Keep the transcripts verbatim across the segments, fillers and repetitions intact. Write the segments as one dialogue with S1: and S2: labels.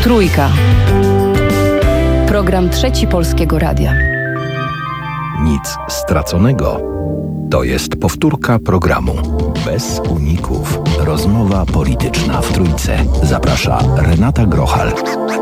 S1: Trójka. Program Trzeci Polskiego Radia.
S2: Nic straconego. To jest powtórka programu. Bez uników. Rozmowa polityczna w Trójce. Zaprasza Renata Grochal.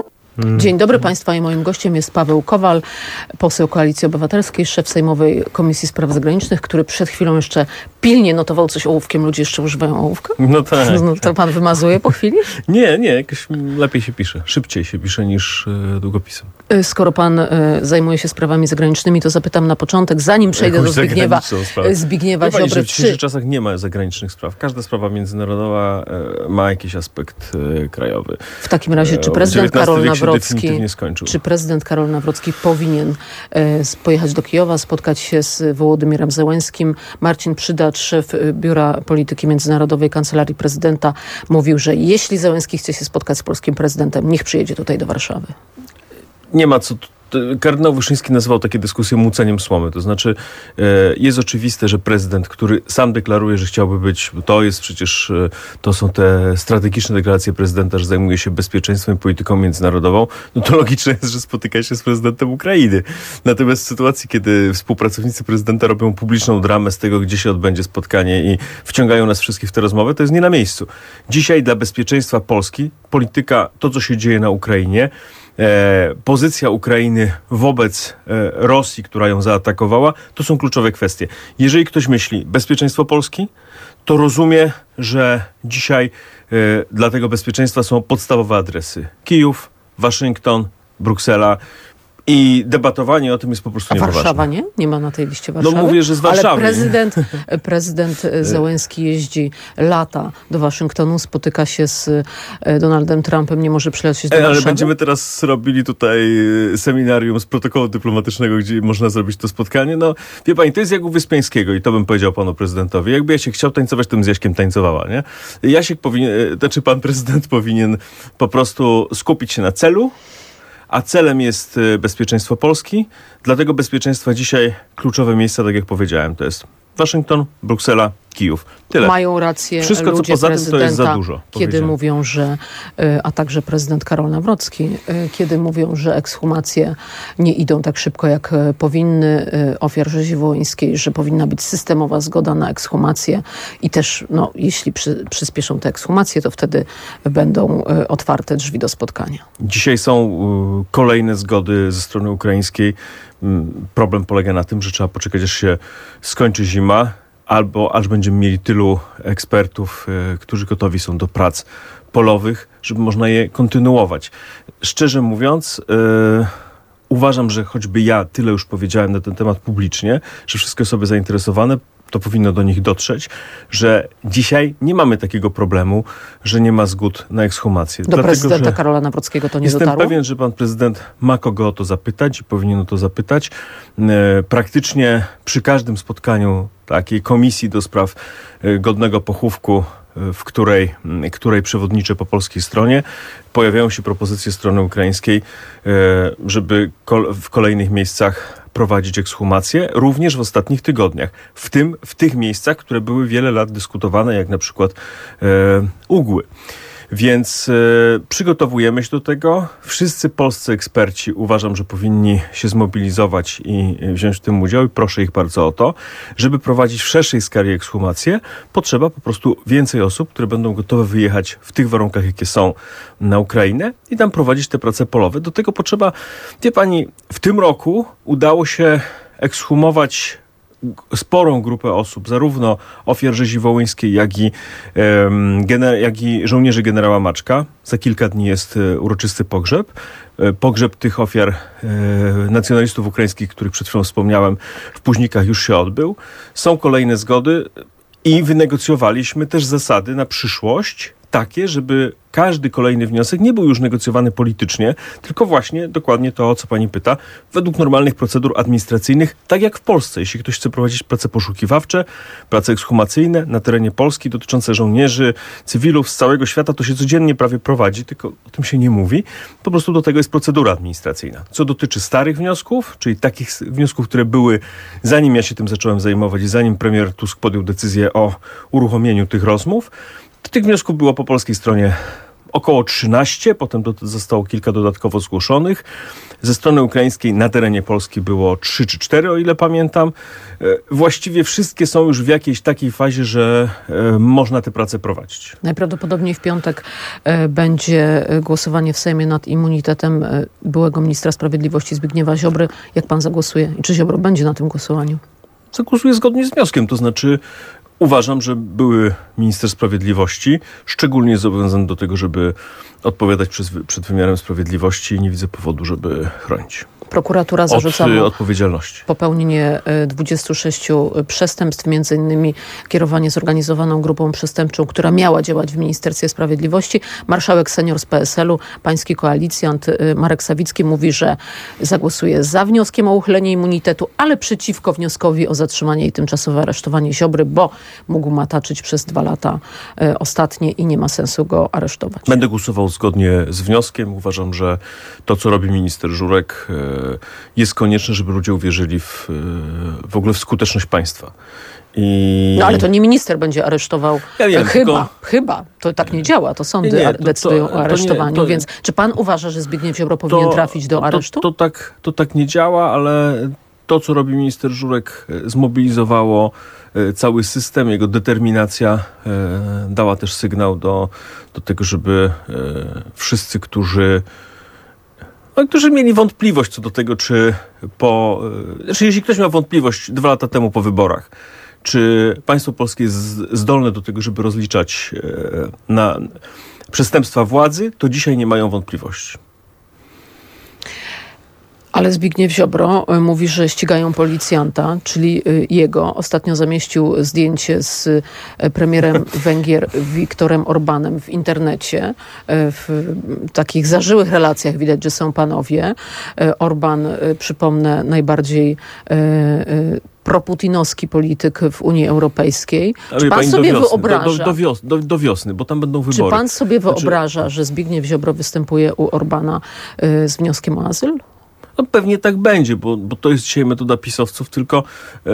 S3: Dzień dobry Państwa i moim gościem jest Paweł Kowal, poseł Koalicji Obywatelskiej, szef Sejmowej Komisji Spraw Zagranicznych, który przed chwilą jeszcze pilnie notował coś ołówkiem. Ludzie jeszcze używają ołówka?
S4: No tak.
S3: No, to pan wymazuje po chwili?
S4: Nie, nie, jakoś lepiej się pisze. Szybciej się pisze niż y, długopisem.
S3: Skoro pan y, zajmuje się sprawami zagranicznymi, to zapytam na początek, zanim przejdę
S4: Jakąś
S3: do Zbigniewa, Zbigniewa
S4: Wie pani,
S3: Ziobry.
S4: że w dzisiejszych czasach nie ma zagranicznych spraw. Każda sprawa międzynarodowa y, ma jakiś aspekt y, krajowy.
S3: W takim razie, czy prezydent Karol Nawrocki, czy prezydent Karol Nawrocki powinien e, pojechać do Kijowa, spotkać się z Wołodymirem Zełenskim? Marcin Przydacz, szef Biura Polityki Międzynarodowej Kancelarii Prezydenta, mówił, że jeśli Zełenski chce się spotkać z polskim prezydentem, niech przyjedzie tutaj do Warszawy.
S4: Nie ma co... Kardynał Wyszyński nazywał takie dyskusje młóceniem słomy. To znaczy e, jest oczywiste, że prezydent, który sam deklaruje, że chciałby być, to jest przecież, e, to są te strategiczne deklaracje prezydenta, że zajmuje się bezpieczeństwem i polityką międzynarodową, no to logiczne jest, że spotyka się z prezydentem Ukrainy. Natomiast w sytuacji, kiedy współpracownicy prezydenta robią publiczną dramę z tego, gdzie się odbędzie spotkanie i wciągają nas wszystkich w tę rozmowę, to jest nie na miejscu. Dzisiaj dla bezpieczeństwa Polski polityka, to co się dzieje na Ukrainie, E, pozycja Ukrainy wobec e, Rosji, która ją zaatakowała, to są kluczowe kwestie. Jeżeli ktoś myśli bezpieczeństwo Polski, to rozumie, że dzisiaj e, dla tego bezpieczeństwa są podstawowe adresy. Kijów, Waszyngton, Bruksela. I debatowanie o tym jest po prostu niepoważne.
S3: A Warszawa nie? Nie ma na tej liście Warszawy?
S4: No mówię, że z Warszawy.
S3: Ale prezydent, prezydent Zełenski jeździ lata do Waszyngtonu, spotyka się z Donaldem Trumpem, nie może przylecieć do
S4: e, Ale
S3: Warszawy?
S4: będziemy teraz robili tutaj seminarium z protokołu dyplomatycznego, gdzie można zrobić to spotkanie. No, wie pani, to jest jak u Wyspiańskiego i to bym powiedział panu prezydentowi. Jakby Jasiek chciał tańcować, to bym z Jaśkiem tańcowała, nie? Jasiek powinien, znaczy pan prezydent powinien po prostu skupić się na celu, a celem jest bezpieczeństwo Polski. Dlatego bezpieczeństwa dzisiaj kluczowe miejsca, tak jak powiedziałem, to jest Waszyngton, Bruksela, Kijów. Tyle.
S3: Mają rację
S4: Wszystko,
S3: ludzie
S4: co poza tym, to jest za dużo.
S3: Kiedy mówią, że, a także prezydent Karol Nawrocki, kiedy mówią, że ekshumacje nie idą tak szybko, jak powinny, ofiar rzezi wołyńskiej, że powinna być systemowa zgoda na ekshumację i też, no, jeśli przy, przyspieszą te ekshumacje, to wtedy będą otwarte drzwi do spotkania.
S4: Dzisiaj są y, kolejne zgody ze strony ukraińskiej. Problem polega na tym, że trzeba poczekać, aż się skończy zima, albo aż będziemy mieli tylu ekspertów, y, którzy gotowi są do prac polowych, żeby można je kontynuować. Szczerze mówiąc, y, uważam, że choćby ja tyle już powiedziałem na ten temat publicznie, że wszystkie osoby zainteresowane, to powinno do nich dotrzeć, że dzisiaj nie mamy takiego problemu, że nie ma zgód na ekshumację.
S3: Do Dlatego, prezydenta Karola Nawrockiego to nie
S4: jestem
S3: dotarło?
S4: Jestem pewien, że pan prezydent ma kogo o to zapytać i powinien o to zapytać. E, praktycznie przy każdym spotkaniu takiej komisji do spraw e, godnego pochówku, e, w której, e, której przewodniczę po polskiej stronie, pojawiają się propozycje strony ukraińskiej, e, żeby kol- w kolejnych miejscach prowadzić ekshumację, również w ostatnich tygodniach. W tym, w tych miejscach, które były wiele lat dyskutowane, jak na przykład e, Ugły. Więc e, przygotowujemy się do tego. Wszyscy polscy eksperci uważam, że powinni się zmobilizować i wziąć w tym udział i proszę ich bardzo o to, żeby prowadzić w szerszej skali ekshumację. Potrzeba po prostu więcej osób, które będą gotowe wyjechać w tych warunkach, jakie są na Ukrainę i tam prowadzić te prace polowe. Do tego potrzeba, wie pani, w tym roku udało się ekshumować sporą grupę osób, zarówno ofiar rzezi wołyńskiej, jak i, um, gener- jak i żołnierzy generała Maczka. Za kilka dni jest e, uroczysty pogrzeb. E, pogrzeb tych ofiar e, nacjonalistów ukraińskich, których przed chwilą wspomniałem, w Późnikach już się odbył. Są kolejne zgody i wynegocjowaliśmy też zasady na przyszłość, takie, żeby każdy kolejny wniosek nie był już negocjowany politycznie, tylko właśnie dokładnie to, o co pani pyta, według normalnych procedur administracyjnych, tak jak w Polsce. Jeśli ktoś chce prowadzić prace poszukiwawcze, prace ekshumacyjne na terenie Polski dotyczące żołnierzy, cywilów z całego świata, to się codziennie prawie prowadzi, tylko o tym się nie mówi. Po prostu do tego jest procedura administracyjna. Co dotyczy starych wniosków, czyli takich wniosków, które były zanim ja się tym zacząłem zajmować i zanim premier Tusk podjął decyzję o uruchomieniu tych rozmów, to tych wniosków było po polskiej stronie około trzynaście, potem do, zostało kilka dodatkowo zgłoszonych. Ze strony ukraińskiej na terenie Polski było trzy czy cztery, o ile pamiętam. Właściwie wszystkie są już w jakiejś takiej fazie, że można te prace prowadzić.
S3: Najprawdopodobniej w piątek będzie głosowanie w Sejmie nad immunitetem byłego ministra sprawiedliwości Zbigniewa Ziobry. Jak pan zagłosuje? I czy Ziobro będzie na tym głosowaniu?
S4: Zagłosuję zgodnie z wnioskiem, to znaczy uważam, że były minister sprawiedliwości szczególnie zobowiązany do tego, żeby odpowiadać przez, przed wymiarem sprawiedliwości i nie widzę powodu, żeby chronić.
S3: Prokuratura zarzuca
S4: od
S3: mu
S4: odpowiedzialności.
S3: popełnienie dwudziestu sześciu przestępstw, między innymi kierowanie zorganizowaną grupą przestępczą, która miała działać w Ministerstwie Sprawiedliwości. Marszałek senior z P S L u, pański koalicjant Marek Sawicki mówi, że zagłosuje za wnioskiem o uchylenie immunitetu, ale przeciwko wnioskowi o zatrzymanie i tymczasowe aresztowanie Ziobry, bo mógł mataczyć przez dwa lata ostatnie i nie ma sensu go aresztować.
S4: Będę głosował zgodnie z wnioskiem. Uważam, że to, co robi minister Żurek, jest konieczne, żeby ludzie uwierzyli w, w ogóle w skuteczność państwa. I...
S3: No ale to nie minister będzie aresztował.
S4: Ja wiem,
S3: chyba,
S4: tylko...
S3: chyba. To tak nie działa. To sądy
S4: nie, nie, to,
S3: decydują
S4: to,
S3: o aresztowaniu.
S4: to nie, to...
S3: Więc czy pan uważa, że Zbigniew Ziobro powinien
S4: to,
S3: trafić do aresztu?
S4: To, to, tak, to tak nie działa, ale to, co robi minister Żurek, zmobilizowało cały system. Jego determinacja dała też sygnał do, do tego, żeby wszyscy, którzy No, którzy mieli wątpliwość co do tego, czy po... Znaczy, jeśli ktoś miał wątpliwość dwa lata temu po wyborach, czy państwo polskie jest zdolne do tego, żeby rozliczać na przestępstwa władzy, to dzisiaj nie mają wątpliwości.
S3: Ale Zbigniew Ziobro mówi, że ścigają policjanta, czyli jego. Ostatnio zamieścił zdjęcie z premierem Węgier Viktorem Orbánem w internecie. W takich zażyłych relacjach widać, że są panowie. Orbán, przypomnę, najbardziej proputinowski polityk w Unii Europejskiej.
S4: Ale
S3: Czy pan
S4: pani,
S3: sobie
S4: do wiosny,
S3: wyobraża...
S4: Do, do, wios, do, do wiosny, bo tam będą wybory.
S3: Czy pan sobie wyobraża,
S4: znaczy...
S3: że Zbigniew Ziobro występuje u Orbána y, z wnioskiem o azyl?
S4: No pewnie tak będzie, bo, bo to jest dzisiaj metoda pisowców, tylko e,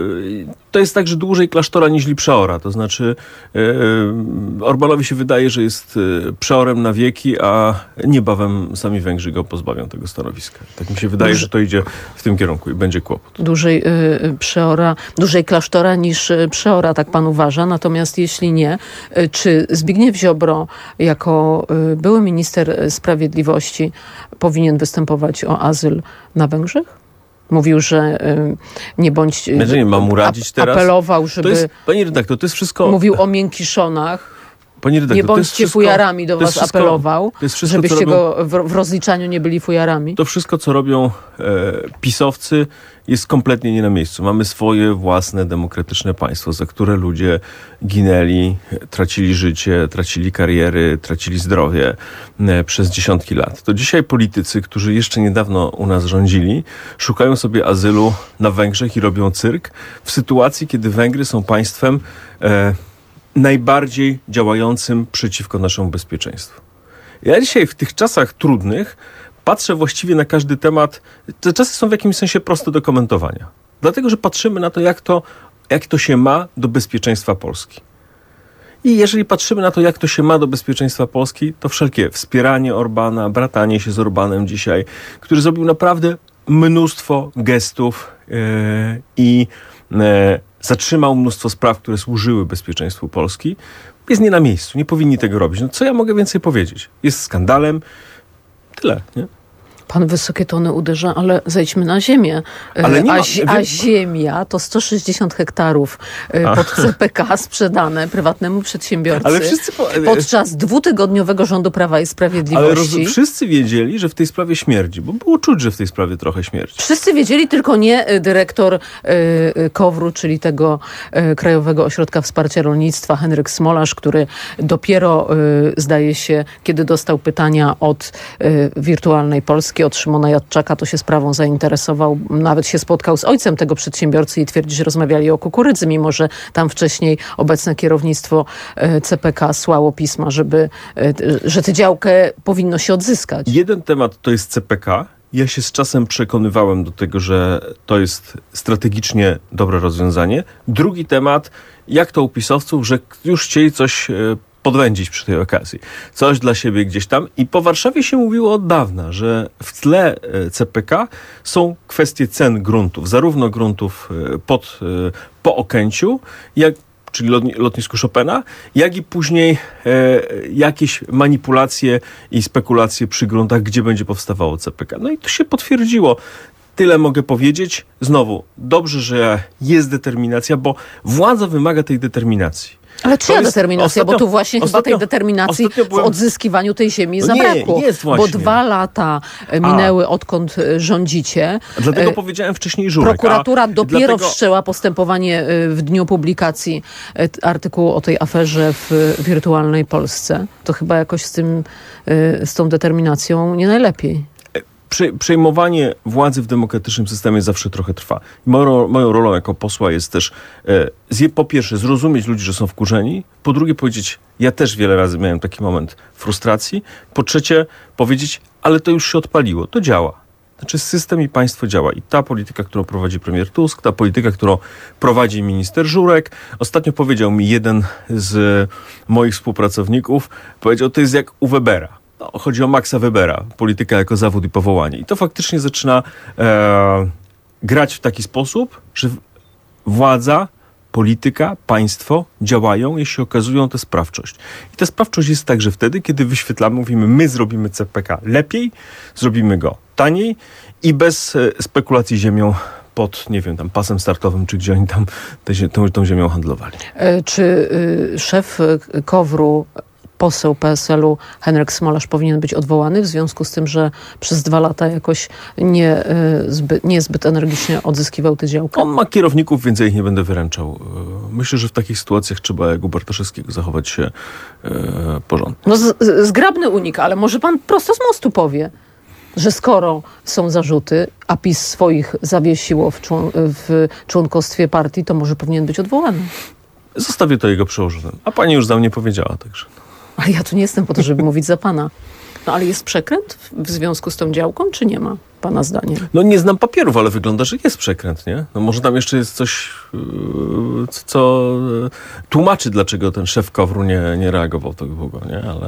S4: to jest tak, że dłużej klasztora niźli przeora. To znaczy e, Orbánowi się wydaje, że jest przeorem na wieki, a niebawem sami Węgrzy go pozbawią tego stanowiska. Tak mi się wydaje, Duży... że to idzie w tym kierunku i będzie kłopot.
S3: Dłużej y, przeora, dłużej klasztora niż przeora, tak pan uważa. Natomiast jeśli nie, y, czy Zbigniew Ziobro jako y, były minister sprawiedliwości powinien występować o azyl na Węgrzech? Mówił, że y, nie bądź...
S4: Ja nie mam mu radzić teraz.
S3: Apelował, żeby...
S4: To jest, pani redaktor, to jest wszystko...
S3: Mówił o miękiszonach.
S4: Pani redaktor,
S3: nie bądźcie
S4: wszystko,
S3: fujarami, do was
S4: wszystko,
S3: apelował,
S4: wszystko,
S3: żebyście
S4: robią,
S3: go w, w rozliczaniu nie byli fujarami.
S4: To wszystko, co robią e, pisowcy, jest kompletnie nie na miejscu. Mamy swoje własne demokratyczne państwo, za które ludzie ginęli, tracili życie, tracili kariery, tracili zdrowie e, przez dziesiątki lat. To dzisiaj politycy, którzy jeszcze niedawno u nas rządzili, szukają sobie azylu na Węgrzech i robią cyrk w sytuacji, kiedy Węgry są państwem e, najbardziej działającym przeciwko naszemu bezpieczeństwu. Ja dzisiaj w tych czasach trudnych patrzę właściwie na każdy temat. Te czasy są w jakimś sensie proste do komentowania. Dlatego, że patrzymy na to, jak to, jak to się ma do bezpieczeństwa Polski. I jeżeli patrzymy na to, jak to się ma do bezpieczeństwa Polski, to wszelkie wspieranie Orbána, bratanie się z Orbánem dzisiaj, który zrobił naprawdę mnóstwo gestów yy, i yy, zatrzymał mnóstwo spraw, które służyły bezpieczeństwu Polski, jest nie na miejscu. Nie powinni tego robić. No co ja mogę więcej powiedzieć? Jest skandalem. Tyle, nie?
S3: Pan wysokie tony uderza, ale zejdźmy na ziemię.
S4: Ale nie
S3: a,
S4: ma,
S3: a ziemia to sto sześćdziesiąt hektarów a. pod C P K sprzedane prywatnemu przedsiębiorcy
S4: ale wszyscy po...
S3: podczas dwutygodniowego rządu Prawa i Sprawiedliwości.
S4: Ale roz... wszyscy wiedzieli, że w tej sprawie śmierdzi, bo było czuć, że w tej sprawie trochę śmierdzi.
S3: Wszyscy wiedzieli, tylko nie dyrektor y, KOWR-u, czyli tego y, Krajowego Ośrodka Wsparcia Rolnictwa, Henryk Smolarz, który dopiero, y, zdaje się, kiedy dostał pytania od y, Wirtualnej Polski, od Szymona Jadczaka, to się sprawą zainteresował. Nawet się spotkał z ojcem tego przedsiębiorcy i twierdzi, że rozmawiali o kukurydzy, mimo że tam wcześniej obecne kierownictwo C P K słało pisma, żeby, że tę działkę powinno się odzyskać.
S4: Jeden temat to jest C P K. Ja się z czasem przekonywałem do tego, że to jest strategicznie dobre rozwiązanie. Drugi temat, jak to u pisowców, że już chcieli coś podwędzić przy tej okazji. Coś dla siebie gdzieś tam. I po Warszawie się mówiło od dawna, że w tle C P K są kwestie cen gruntów. Zarówno gruntów pod, po Okęciu, jak czyli lotnisku Chopina, jak i później e, jakieś manipulacje i spekulacje przy gruntach, gdzie będzie powstawało C P K. No i to się potwierdziło. Tyle mogę powiedzieć. Znowu, dobrze, że jest determinacja, bo władza wymaga tej determinacji.
S3: Ale czyja
S4: jest,
S3: determinacja?
S4: ostatnio,
S3: Bo tu właśnie chyba tej determinacji byłem... w odzyskiwaniu tej ziemi
S4: no
S3: zabrakło.
S4: Nie, jest właśnie.
S3: Bo dwa lata minęły, a. odkąd rządzicie.
S4: Dlatego e... powiedziałem wcześniej Żurek.
S3: Prokuratura dopiero
S4: dlatego... wszczęła
S3: postępowanie w dniu publikacji artykułu o tej aferze w wirtualnej Polsce. To chyba jakoś z tym, z tą determinacją nie najlepiej.
S4: Przejmowanie władzy w demokratycznym systemie zawsze trochę trwa. Moją, moją rolą jako posła jest też e, po pierwsze zrozumieć ludzi, że są wkurzeni, po drugie powiedzieć, ja też wiele razy miałem taki moment frustracji, po trzecie powiedzieć, ale to już się odpaliło, to działa. Znaczy system i państwo działa. I ta polityka, którą prowadzi premier Tusk, ta polityka, którą prowadzi minister Żurek. Ostatnio powiedział mi jeden z moich współpracowników, powiedział, to jest jak u Webera. No, chodzi o Maxa Webera, polityka jako zawód i powołanie. I to faktycznie zaczyna e, grać w taki sposób, że władza, polityka, państwo działają, jeśli okazują tę sprawczość. I ta sprawczość jest także wtedy, kiedy wyświetlamy, mówimy, my zrobimy C P K lepiej, zrobimy go taniej i bez e, spekulacji ziemią pod, nie wiem, tam pasem startowym, czy gdzie oni tam te, tą, tą ziemią handlowali.
S3: E, czy y, szef KOWR-u, poseł P S L u Henryk Smolarz powinien być odwołany w związku z tym, że przez dwa lata jakoś nie, zbyt, nie zbyt energicznie odzyskiwał tę działkę?
S4: On ma kierowników, więc ja ich nie będę wyręczał. Myślę, że w takich sytuacjach trzeba jak u Bartoszewskiego zachować się e, porządnie.
S3: No z, zgrabny unik, ale może pan prosto z mostu powie, że skoro są zarzuty, a PiS swoich zawiesiło w, człon, w członkostwie partii, to może powinien być odwołany.
S4: Zostawię to jego przełożonym. A pani już za mnie powiedziała, także...
S3: Ale ja tu nie jestem po to, żeby mówić za pana. No ale jest przekręt w związku z tą działką, czy nie ma, pana zdaniem?
S4: No nie znam papierów, ale wygląda, że jest przekręt, nie? No może tam jeszcze jest coś, yy, co yy, tłumaczy, dlaczego ten szef KOWR-u nie, nie reagował tak długo, nie? Ale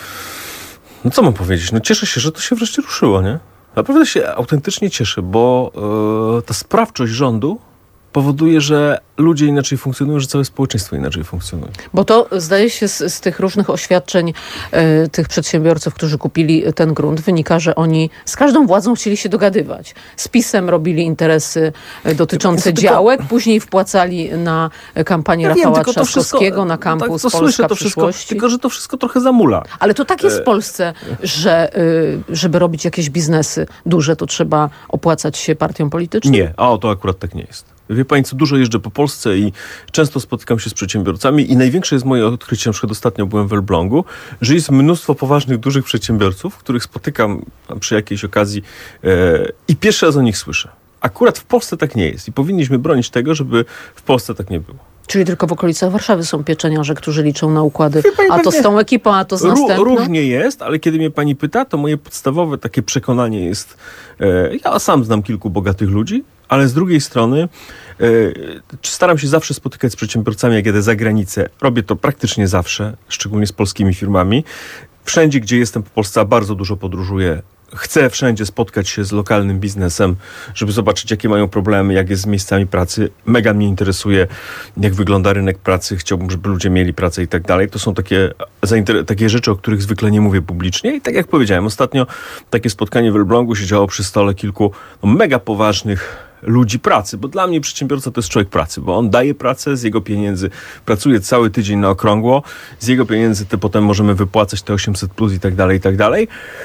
S4: no co mam powiedzieć? No cieszę się, że to się wreszcie ruszyło, nie? Naprawdę się autentycznie cieszę, bo yy, ta sprawczość rządu powoduje, że ludzie inaczej funkcjonują, że całe społeczeństwo inaczej funkcjonuje.
S3: Bo to zdaje się z, z tych różnych oświadczeń y, tych przedsiębiorców, którzy kupili ten grunt, wynika, że oni z każdą władzą chcieli się dogadywać. Z PiS-em robili interesy dotyczące tylko, działek, później wpłacali na kampanię ja Rafała wiem, Trzaskowskiego, na kampus tak, Polska
S4: to
S3: Przyszłości.
S4: Wszystko, tylko, że to wszystko trochę zamula.
S3: Ale to tak jest w Polsce, że y, żeby robić jakieś biznesy duże, to trzeba opłacać się partiom politycznym?
S4: Nie, a to akurat tak nie jest. Wie pani co, dużo jeżdżę po Polsce i często spotykam się z przedsiębiorcami i największe jest moje odkrycie, na przykład ostatnio byłem w Elblągu, że jest mnóstwo poważnych, dużych przedsiębiorców, których spotykam przy jakiejś okazji e, i pierwszy raz o nich słyszę. Akurat w Polsce tak nie jest i powinniśmy bronić tego, żeby w Polsce tak nie było.
S3: Czyli tylko w okolicach Warszawy są pieczeniarze, którzy liczą na układy, a to z tą ekipą, a to z następną?
S4: Różnie jest, ale kiedy mnie pani pyta, to moje podstawowe takie przekonanie jest, e, ja sam znam kilku bogatych ludzi, ale z drugiej strony e, staram się zawsze spotykać z przedsiębiorcami, jak jedę za granicę. Robię to praktycznie zawsze, szczególnie z polskimi firmami. Wszędzie, gdzie jestem po Polsce, bardzo dużo podróżuję. Chcę wszędzie spotkać się z lokalnym biznesem, żeby zobaczyć, jakie mają problemy, jak jest z miejscami pracy. Mega mnie interesuje, jak wygląda rynek pracy. Chciałbym, żeby ludzie mieli pracę i tak dalej. To są takie, takie rzeczy, o których zwykle nie mówię publicznie. I tak jak powiedziałem, ostatnio takie spotkanie w Elblągu się działo przy stole kilku no, mega poważnych ludzi pracy, bo dla mnie przedsiębiorca to jest człowiek pracy, bo on daje pracę, z jego pieniędzy pracuje cały tydzień na okrągło, z jego pieniędzy te potem możemy wypłacać te osiemset plus i tak dalej, i tak dalej.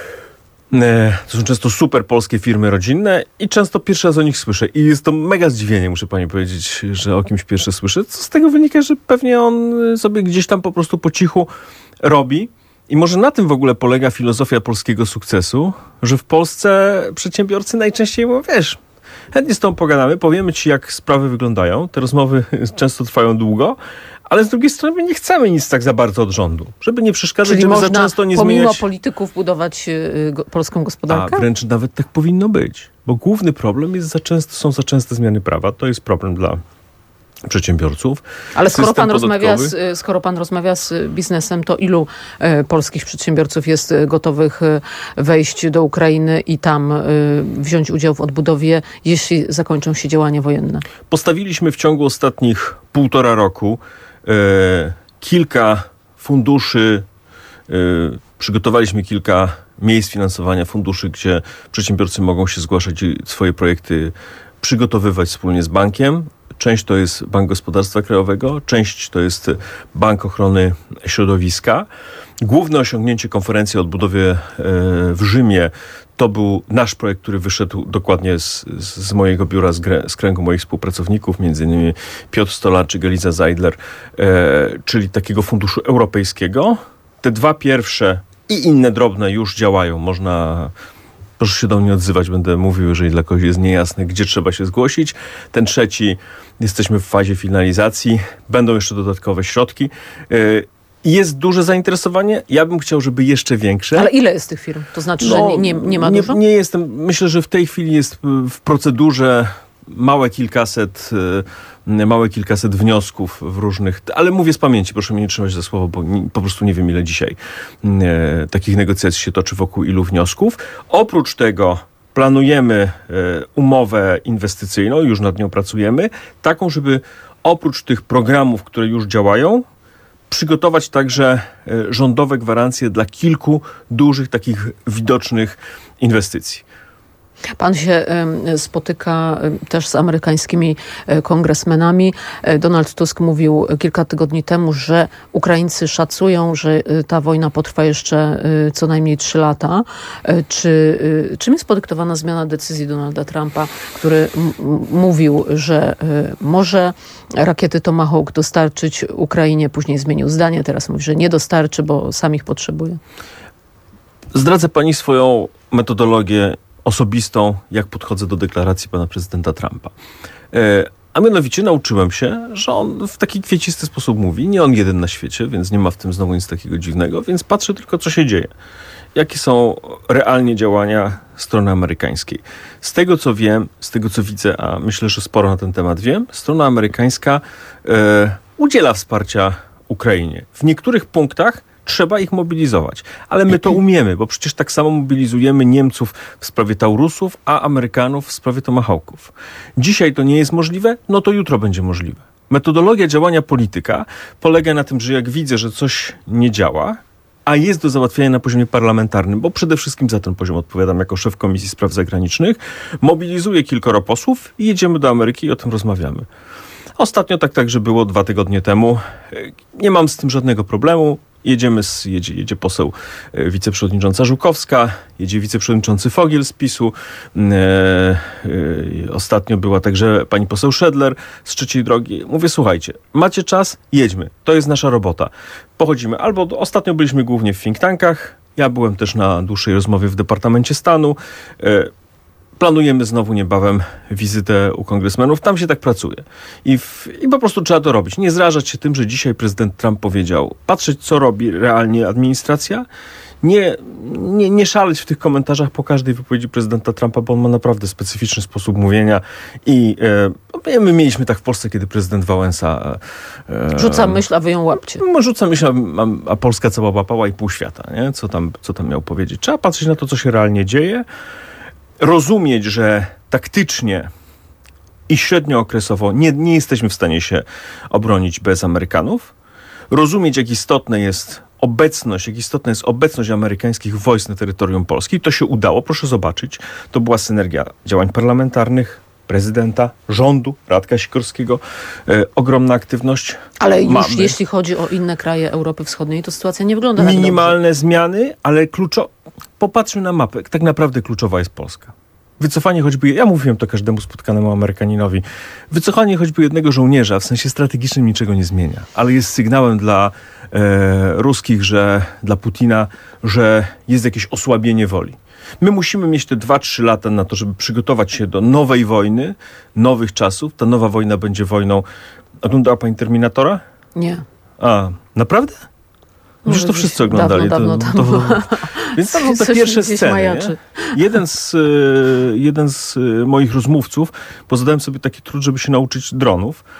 S4: To są często super polskie firmy rodzinne i często pierwszy raz o nich słyszę. I jest to mega zdziwienie, muszę pani powiedzieć, że o kimś pierwszy słyszę. Co z tego wynika, że pewnie on sobie gdzieś tam po prostu po cichu robi. I może na tym w ogóle polega filozofia polskiego sukcesu, że w Polsce przedsiębiorcy najczęściej mówią, wiesz, chętnie z tobą pogadamy, powiemy ci, jak sprawy wyglądają. Te rozmowy często trwają długo, ale z drugiej strony nie chcemy nic tak za bardzo od rządu, żeby nie przeszkadzać,
S3: czyli
S4: żeby
S3: można,
S4: za często nie
S3: pomimo
S4: zmieniać...
S3: polityków budować y, go, polską gospodarkę?
S4: A wręcz nawet tak powinno być, bo główny problem jest za często, są za częste zmiany prawa. To jest problem dla przedsiębiorców.
S3: Ale skoro
S4: System
S3: pan, rozmawia
S4: podatkowy-
S3: z, skoro pan rozmawia z biznesem, to ilu e, polskich przedsiębiorców jest e, gotowych e, wejść do Ukrainy i tam e, wziąć udział w odbudowie, jeśli zakończą się działania wojenne?
S4: Postawiliśmy w ciągu ostatnich półtora roku e, kilka funduszy, e, przygotowaliśmy kilka miejsc finansowania funduszy, gdzie przedsiębiorcy mogą się zgłaszać i swoje projekty przygotowywać wspólnie z bankiem. Część to jest Bank Gospodarstwa Krajowego, część to jest Bank Ochrony Środowiska. Główne osiągnięcie konferencji o odbudowie e, w Rzymie to był nasz projekt, który wyszedł dokładnie z, z mojego biura, z, grę, z kręgu moich współpracowników, między innymi Piotr Stolarczyk, Eliza Zeidler, e, czyli takiego funduszu europejskiego. Te dwa pierwsze i inne drobne już działają. Można... Proszę się do mnie odzywać, będę mówił, jeżeli dla kogoś jest niejasne, gdzie trzeba się zgłosić. Ten trzeci, jesteśmy w fazie finalizacji. Będą jeszcze dodatkowe środki. Yy, Jest duże zainteresowanie. Ja bym chciał, żeby jeszcze większe.
S3: Ale ile jest tych firm? To znaczy, że nie, nie, nie ma
S4: nie,
S3: dużo?
S4: Nie jestem. Myślę, że w tej chwili jest w procedurze małe kilkaset, yy, małe kilkaset wniosków w różnych... Ale mówię z pamięci, proszę mnie nie trzymać za słowo, bo nie, po prostu nie wiem, ile dzisiaj yy, takich negocjacji się toczy wokół ilu wniosków. Oprócz tego planujemy yy, umowę inwestycyjną, już nad nią pracujemy, taką, żeby oprócz tych programów, które już działają, przygotować także yy, rządowe gwarancje dla kilku dużych, takich widocznych inwestycji.
S3: Pan się y, spotyka y, też z amerykańskimi y, kongresmenami. Y, Donald Tusk mówił kilka tygodni temu, że Ukraińcy szacują, że y, ta wojna potrwa jeszcze y, co najmniej trzy lata. Y, czy, y, czym jest podyktowana zmiana decyzji Donalda Trumpa, który m- m- mówił, że y, może rakiety Tomahawk dostarczyć Ukrainie, później zmienił zdanie, teraz mówi, że nie dostarczy, bo sam ich potrzebuje?
S4: Zdradzę pani swoją metodologię osobistą, jak podchodzę do deklaracji pana prezydenta Trumpa. E, a mianowicie nauczyłem się, że on w taki kwiecisty sposób mówi. Nie on jeden na świecie, więc nie ma w tym znowu nic takiego dziwnego, więc patrzę tylko, co się dzieje. Jakie są realnie działania strony amerykańskiej. Z tego, co wiem, z tego, co widzę, a myślę, że sporo na ten temat wiem, strona amerykańska e, udziela wsparcia Ukrainie. W niektórych punktach trzeba ich mobilizować. Ale my to umiemy, bo przecież tak samo mobilizujemy Niemców w sprawie Taurusów, a Amerykanów w sprawie Tomahawków. Dzisiaj to nie jest możliwe, no to jutro będzie możliwe. Metodologia działania polityka polega na tym, że jak widzę, że coś nie działa, a jest do załatwienia na poziomie parlamentarnym, bo przede wszystkim za ten poziom odpowiadam jako szef Komisji Spraw Zagranicznych, mobilizuję kilkoro posłów i jedziemy do Ameryki i o tym rozmawiamy. Ostatnio tak także było dwa tygodnie temu. Nie mam z tym żadnego problemu. Jedziemy z, jedzie, jedzie poseł e, wiceprzewodnicząca Żukowska, jedzie wiceprzewodniczący Fogiel z PiSu. E, e, ostatnio była także pani poseł Szedler z Trzeciej Drogi. Mówię, słuchajcie, macie czas? Jedźmy. To jest nasza robota. Pochodzimy. Albo ostatnio byliśmy głównie w think tankach. Ja byłem też na dłuższej rozmowie w Departamencie Stanu. E, Planujemy znowu niebawem wizytę u kongresmenów. Tam się tak pracuje. I, w, I po prostu trzeba to robić. Nie zrażać się tym, że dzisiaj prezydent Trump powiedział, patrzeć, co robi realnie administracja. Nie, nie, nie szaleć w tych komentarzach po każdej wypowiedzi prezydenta Trumpa, bo on ma naprawdę specyficzny sposób mówienia. I e, my mieliśmy tak w Polsce, kiedy prezydent Wałęsa... E,
S3: Rzuca myśl, a wy ją łapcie.
S4: Rzuca myśl, a, a Polska cała łapała i pół świata. Nie? Co tam, co tam miał powiedzieć? Trzeba patrzeć na to, co się realnie dzieje. Rozumieć, że taktycznie i średniookresowo nie, nie jesteśmy w stanie się obronić bez Amerykanów. Rozumieć, jak istotna jest obecność, jak istotna jest obecność amerykańskich wojsk na terytorium Polski. To się udało, proszę zobaczyć. To była synergia działań parlamentarnych, prezydenta, rządu, Radka Sikorskiego. E, ogromna aktywność.
S3: Ale już
S4: Mamy.
S3: jeśli chodzi o inne kraje Europy Wschodniej, to sytuacja nie wygląda tak
S4: Minimalne
S3: dobrze.
S4: zmiany, ale kluczowe. Popatrzmy na mapę. Tak naprawdę kluczowa jest Polska. Wycofanie choćby, ja mówiłem to każdemu spotkanemu Amerykaninowi, wycofanie choćby jednego żołnierza w sensie strategicznym niczego nie zmienia, ale jest sygnałem dla e, ruskich, że dla Putina, że jest jakieś osłabienie woli. My musimy mieć te dwa trzy lata na to, żeby przygotować się do nowej wojny, nowych czasów. Ta nowa wojna będzie wojną... Oglądała pani Terminatora?
S3: Nie.
S4: A, naprawdę? Przecież to wszyscy oglądali.
S3: Dawno,
S4: to,
S3: dawno
S4: to, więc tam są te
S3: Coś
S4: pierwsze
S3: gdzieś
S4: sceny.
S3: majaczy.
S4: Nie? Jeden, z, jeden z moich rozmówców, bo zadałem sobie taki trud, żeby się nauczyć dronów,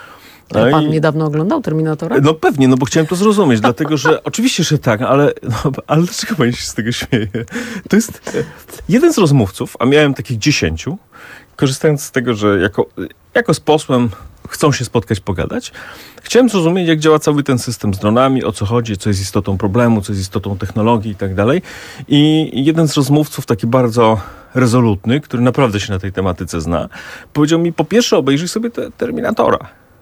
S4: No
S3: Pan
S4: i-
S3: niedawno oglądał Terminatora?
S4: No pewnie, no bo chciałem to zrozumieć, dlatego że oczywiście, że tak, ale, no, ale dlaczego pani się z tego śmieje? To jest e, jeden z rozmówców, a miałem takich dziesięciu, korzystając z tego, że jako, jako z posłem chcą się spotkać, pogadać, chciałem zrozumieć, jak działa cały ten system z dronami, o co chodzi, co jest istotą problemu, co jest istotą technologii i tak dalej. I jeden z rozmówców, taki bardzo rezolutny, który naprawdę się na tej tematyce zna, powiedział mi, po pierwsze obejrzyj sobie te Terminatora.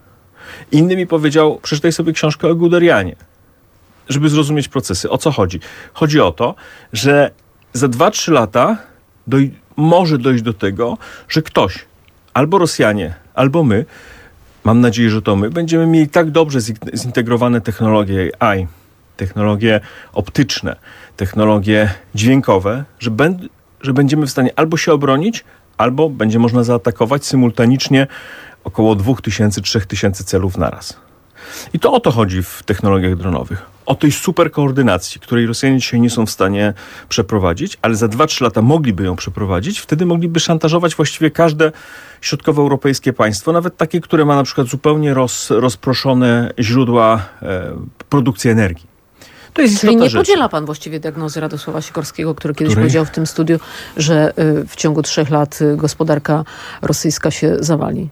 S4: Inny mi powiedział, przeczytaj sobie książkę o Guderianie, żeby zrozumieć procesy. O co chodzi? Chodzi o to, że za dwa trzy lata doj- może dojść do tego, że ktoś, albo Rosjanie, albo my, mam nadzieję, że to my, będziemy mieli tak dobrze zig- zintegrowane technologie A I, technologie optyczne, technologie dźwiękowe, że, ben- że będziemy w stanie albo się obronić, albo będzie można zaatakować symultanicznie około dwa tysiące do trzech tysięcy celów naraz. I to o to chodzi w technologiach dronowych. O tej super koordynacji, której Rosjanie dzisiaj nie są w stanie przeprowadzić, ale za dwa trzy lata mogliby ją przeprowadzić. Wtedy mogliby szantażować właściwie każde środkowoeuropejskie państwo, nawet takie, które ma na przykład zupełnie roz, rozproszone źródła e, produkcji energii. To jest
S3: Czyli
S4: istotna
S3: nie
S4: rzecz.
S3: podziela pan właściwie diagnozy Radosława Sikorskiego, który kiedyś
S4: Której?
S3: powiedział w tym studiu, że y, w ciągu trzech lat y, gospodarka rosyjska się zawali.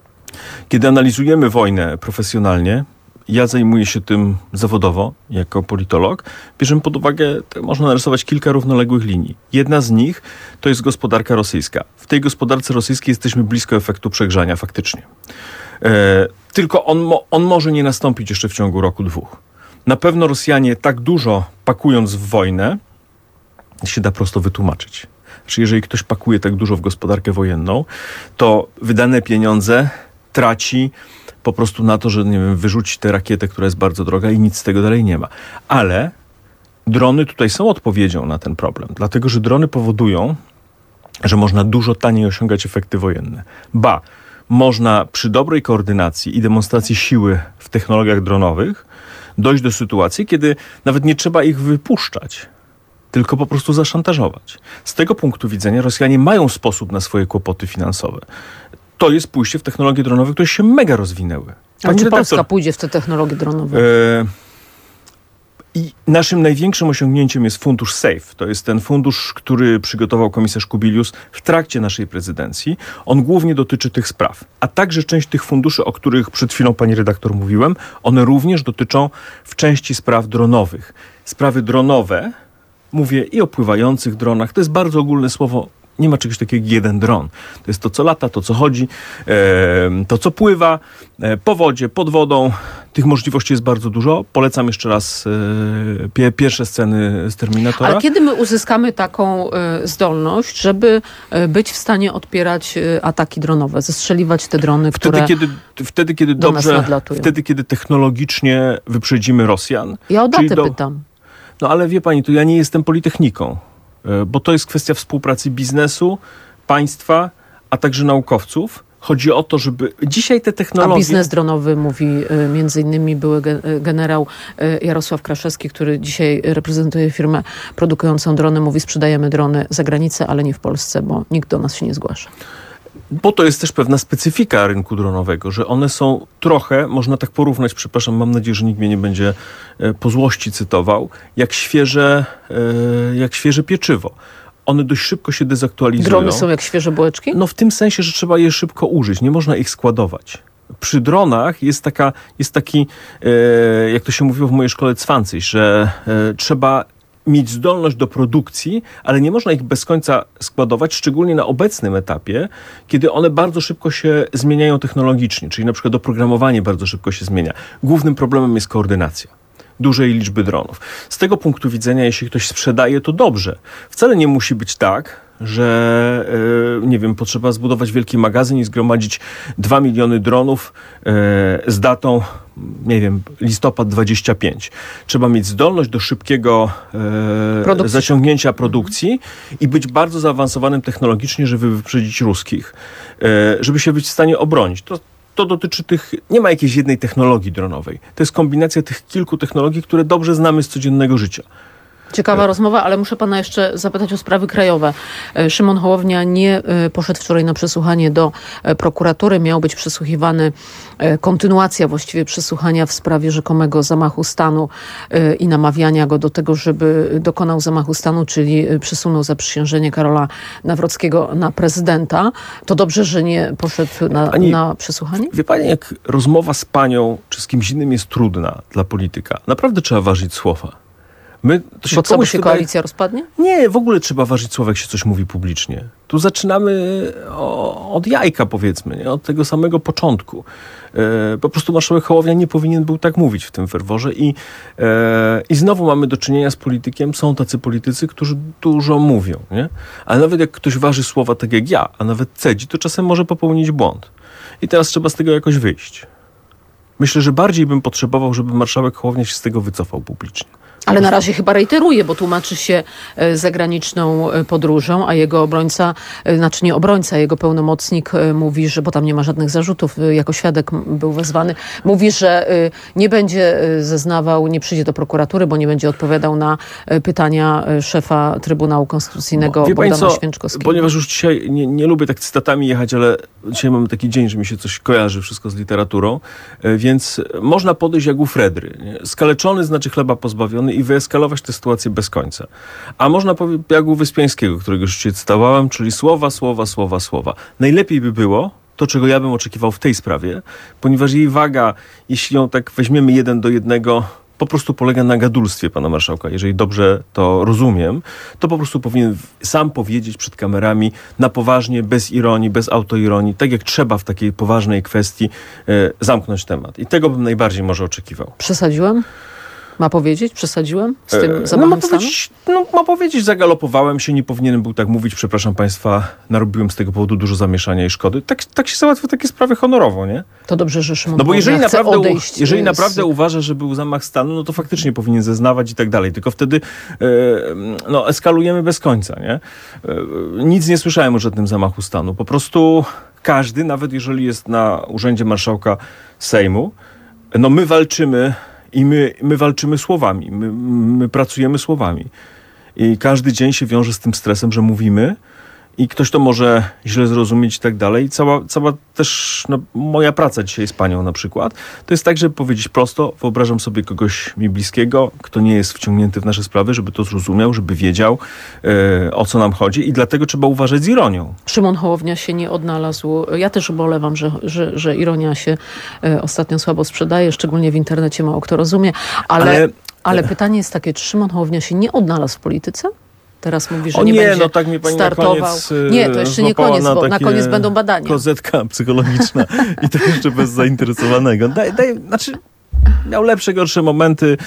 S4: Kiedy analizujemy wojnę profesjonalnie, ja zajmuję się tym zawodowo, jako politolog, bierzemy pod uwagę, to można narysować kilka równoległych linii. Jedna z nich to jest gospodarka rosyjska. W tej gospodarce rosyjskiej jesteśmy blisko efektu przegrzania faktycznie. E, tylko on, mo, on może nie nastąpić jeszcze w ciągu roku, dwóch. Na pewno Rosjanie tak dużo pakując w wojnę, się da prosto wytłumaczyć. Znaczy, jeżeli ktoś pakuje tak dużo w gospodarkę wojenną, to wydane pieniądze traci po prostu na to, że nie wiem, wyrzuci tę rakietę, która jest bardzo droga i nic z tego dalej nie ma. Ale drony tutaj są odpowiedzią na ten problem, dlatego że drony powodują, że można dużo taniej osiągać efekty wojenne. Ba, można przy dobrej koordynacji i demonstracji siły w technologiach dronowych dojść do sytuacji, kiedy nawet nie trzeba ich wypuszczać, tylko po prostu zaszantażować. Z tego punktu widzenia Rosjanie mają sposób na swoje kłopoty finansowe. To jest pójście w technologie dronowe, które się mega rozwinęły.
S3: A
S4: Pani
S3: czy
S4: redaktor,
S3: Polska pójdzie w te technologie dronowe?
S4: E, I naszym największym osiągnięciem jest fundusz SAFE. To jest ten fundusz, który przygotował komisarz Kubilius w trakcie naszej prezydencji. On głównie dotyczy tych spraw. A także część tych funduszy, o których przed chwilą pani redaktor mówiłem, one również dotyczą w części spraw dronowych. Sprawy dronowe, mówię i o pływających dronach, to jest bardzo ogólne słowo. Nie ma czegoś takiego jak jeden dron. To jest to, co lata, to, co chodzi, e, to, co pływa e, po wodzie, pod wodą. Tych możliwości jest bardzo dużo. Polecam jeszcze raz e, pie, pierwsze sceny z Terminatora.
S3: Ale kiedy my uzyskamy taką y, zdolność, żeby y, być w stanie odpierać y, ataki dronowe, zestrzeliwać te drony,
S4: Wtedy,
S3: które...
S4: kiedy, wtedy, kiedy
S3: do nas
S4: dobrze,
S3: nadlatują.
S4: wtedy, kiedy technologicznie wyprzedzimy Rosjan.
S3: Ja o
S4: czyli
S3: datę
S4: do-
S3: pytam.
S4: No ale wie pani, to ja nie jestem politechniką, e, bo to jest kwestia współpracy biznesu, państwa, a także naukowców. Chodzi o to, żeby dzisiaj te
S3: A
S4: technologie...
S3: biznes dronowy mówi y, między innymi były ge- y, generał y, Jarosław Kraszewski, który dzisiaj reprezentuje firmę produkującą drony. Mówi, sprzedajemy drony za granicę, ale nie w Polsce, bo nikt do nas się nie zgłasza.
S4: Bo to jest też pewna specyfika rynku dronowego, że one są trochę, można tak porównać, przepraszam, mam nadzieję, że nikt mnie nie będzie e, po złości cytował, jak świeże, e, jak świeże pieczywo. One dość szybko się dezaktualizują.
S3: Drony są jak świeże bułeczki?
S4: No w tym sensie, że trzeba je szybko użyć, nie można ich składować. Przy dronach jest, taka, jest taki, e, jak to się mówiło w mojej szkole, cwancyś, że e, trzeba mieć zdolność do produkcji, ale nie można ich bez końca składować, szczególnie na obecnym etapie, kiedy one bardzo szybko się zmieniają technologicznie, czyli na przykład oprogramowanie bardzo szybko się zmienia. Głównym problemem jest koordynacja dużej liczby dronów. Z tego punktu widzenia, jeśli ktoś sprzedaje, to dobrze. Wcale nie musi być tak, że e, nie wiem, potrzeba zbudować wielki magazyn i zgromadzić dwa miliony dronów e, z datą, nie wiem, listopad dwudziesty piąty. Trzeba mieć zdolność do szybkiego e,
S3: Produkcji.
S4: zaciągnięcia produkcji i być bardzo zaawansowanym technologicznie, żeby wyprzedzić ruskich, e, żeby się być w stanie obronić. To To dotyczy tych, nie ma jakiejś jednej technologii dronowej. To jest kombinacja tych kilku technologii, które dobrze znamy z codziennego życia.
S3: Ciekawa e... rozmowa, ale muszę pana jeszcze zapytać o sprawy krajowe. Szymon Hołownia nie poszedł wczoraj na przesłuchanie do prokuratury. Miał być przesłuchiwany, kontynuacja właściwie przesłuchania w sprawie rzekomego zamachu stanu i namawiania go do tego, żeby dokonał zamachu stanu, czyli przesunął zaprzysiężenie Karola Nawrockiego na prezydenta. To dobrze, że nie poszedł na, pani, na przesłuchanie?
S4: Wie pani, jak rozmowa z panią czy z kimś innym jest trudna dla polityka, naprawdę trzeba ważyć słowa. My, to się
S3: Bo co, bo się
S4: wydaje...
S3: koalicja rozpadnie?
S4: Nie, w ogóle trzeba ważyć słowa, jak się coś mówi publicznie. Tu zaczynamy o, od jajka, powiedzmy, nie? Od tego samego początku. E, po prostu marszałek Hołownia nie powinien był tak mówić w tym ferworze i, e, i znowu mamy do czynienia z politykiem. Są tacy politycy, którzy dużo mówią, nie? Ale nawet jak ktoś waży słowa tak jak ja, a nawet cedzi, to czasem może popełnić błąd. I teraz trzeba z tego jakoś wyjść. Myślę, że bardziej bym potrzebował, żeby marszałek Hołownia się z tego wycofał publicznie.
S3: Ale na razie chyba reiteruje, bo tłumaczy się zagraniczną podróżą, a jego obrońca, znaczy nie obrońca, jego pełnomocnik mówi, że, bo tam nie ma żadnych zarzutów, jako świadek był wezwany, mówi, że nie będzie zeznawał, nie przyjdzie do prokuratury, bo nie będzie odpowiadał na pytania szefa Trybunału Konstytucyjnego
S4: no,
S3: Bogdana Święczkowskiego.
S4: Ponieważ już dzisiaj nie, nie lubię tak cytatami jechać, ale dzisiaj mamy taki dzień, że mi się coś kojarzy wszystko z literaturą, więc można podejść jak u Fredry. Nie? Skaleczony znaczy chleba pozbawiony i wyeskalować tę sytuację bez końca. A można powiedzieć jak u Wyspiańskiego, którego już dzisiaj cytowałem, czyli słowa, słowa, słowa, słowa. Najlepiej by było, to czego ja bym oczekiwał w tej sprawie, ponieważ jej waga, jeśli ją tak weźmiemy jeden do jednego, po prostu polega na gadulstwie pana marszałka. Jeżeli dobrze to rozumiem, to po prostu powinien sam powiedzieć przed kamerami na poważnie, bez ironii, bez autoironii, tak jak trzeba w takiej poważnej kwestii e, zamknąć temat. I tego bym najbardziej może oczekiwał.
S3: Przesadziłem? Ma powiedzieć? Przesadziłem z tym
S4: e,
S3: zamachem
S4: no, ma
S3: stanu?
S4: powiedzieć, no, ma powiedzieć, zagalopowałem się, nie powinienem był tak mówić, przepraszam państwa, narobiłem z tego powodu dużo zamieszania i szkody. Tak, tak się załatwia takie sprawy honorowo, nie?
S3: To dobrze, że Szymon
S4: No bo jeżeli
S3: chce
S4: naprawdę,
S3: odejść
S4: jeżeli
S3: z...
S4: naprawdę uważa, że był zamach stanu, no to faktycznie powinien zeznawać i tak dalej. Tylko wtedy e, no, eskalujemy bez końca, nie? E, nic nie słyszałem o żadnym zamachu stanu. Po prostu każdy, nawet jeżeli jest na urzędzie marszałka Sejmu, no my walczymy i my, my walczymy słowami. My, my pracujemy słowami. I każdy dzień się wiąże z tym stresem, że mówimy i ktoś to może źle zrozumieć i tak dalej. I cała, cała też no, moja praca dzisiaj z panią na przykład, to jest tak, żeby powiedzieć prosto, wyobrażam sobie kogoś mi bliskiego, kto nie jest wciągnięty w nasze sprawy, żeby to zrozumiał, żeby wiedział, e, o co nam chodzi i dlatego trzeba uważać z ironią.
S3: Szymon Hołownia się nie odnalazł. Ja też ubolewam, że, że, że ironia się e, ostatnio słabo sprzedaje, szczególnie w internecie mało kto rozumie, ale, ale... ale pytanie jest takie, czy Szymon Hołownia się nie odnalazł w polityce? Teraz mówi, że
S4: o
S3: nie,
S4: nie
S3: będzie
S4: no, tak mi pani
S3: startował.
S4: Na koniec,
S3: nie, to jeszcze nie koniec,
S4: na
S3: bo na koniec będą badania.
S4: Kozetka psychologiczna i to jeszcze bez zainteresowanego. Daj, daj, znaczy, miał lepsze, gorsze momenty.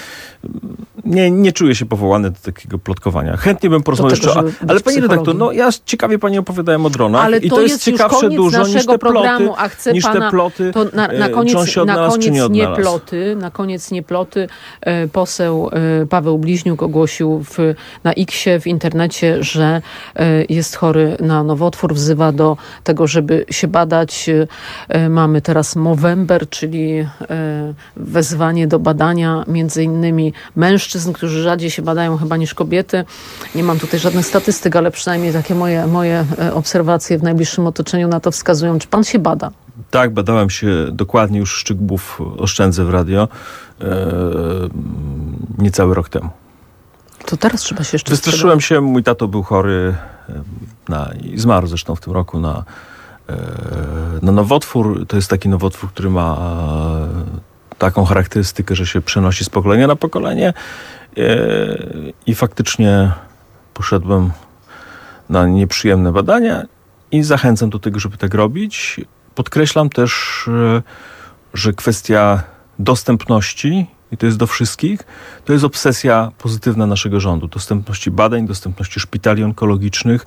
S4: Nie, nie czuję się powołany do takiego plotkowania. Chętnie bym porozmawiał jeszcze. Ale pani
S3: psychologii.
S4: redaktor, no ja ciekawie pani opowiadałem o dronach.
S3: Ale
S4: i
S3: to,
S4: to
S3: jest,
S4: jest ciekawsze
S3: już
S4: dużo niż te
S3: programu,
S4: ploty.
S3: a chcę
S4: niż
S3: pana,
S4: te ploty.
S3: To na, na koniec,
S4: czy on się odnalazł,
S3: na koniec
S4: czy nie
S3: nie
S4: odnalazł?
S3: ploty. Na koniec nie ploty. E, poseł e, Paweł Bliźniuk ogłosił w, na X-ie w internecie, że e, jest chory na nowotwór. Wzywa do tego, żeby się badać. E, mamy teraz Movember, czyli e, wezwanie do badania między innymi mężczyzn, którzy rzadziej się badają chyba niż kobiety. Nie mam tutaj żadnych statystyk, ale przynajmniej takie moje, moje obserwacje w najbliższym otoczeniu na to wskazują. Czy pan się bada?
S4: Tak, badałem się dokładnie, już szczegółów oszczędzę w radio, e, niecały rok temu.
S3: To teraz trzeba się jeszcze
S4: Wystraszyłem
S3: sprzedać.
S4: się, mój tato był chory na, i zmarł zresztą w tym roku na, na nowotwór. To jest taki nowotwór, który ma taką charakterystykę, że się przenosi z pokolenia na pokolenie i faktycznie poszedłem na nieprzyjemne badania i zachęcam do tego, żeby tak robić. Podkreślam też, że kwestia dostępności, i to jest do wszystkich, to jest obsesja pozytywna naszego rządu. Dostępności badań, dostępności szpitali onkologicznych.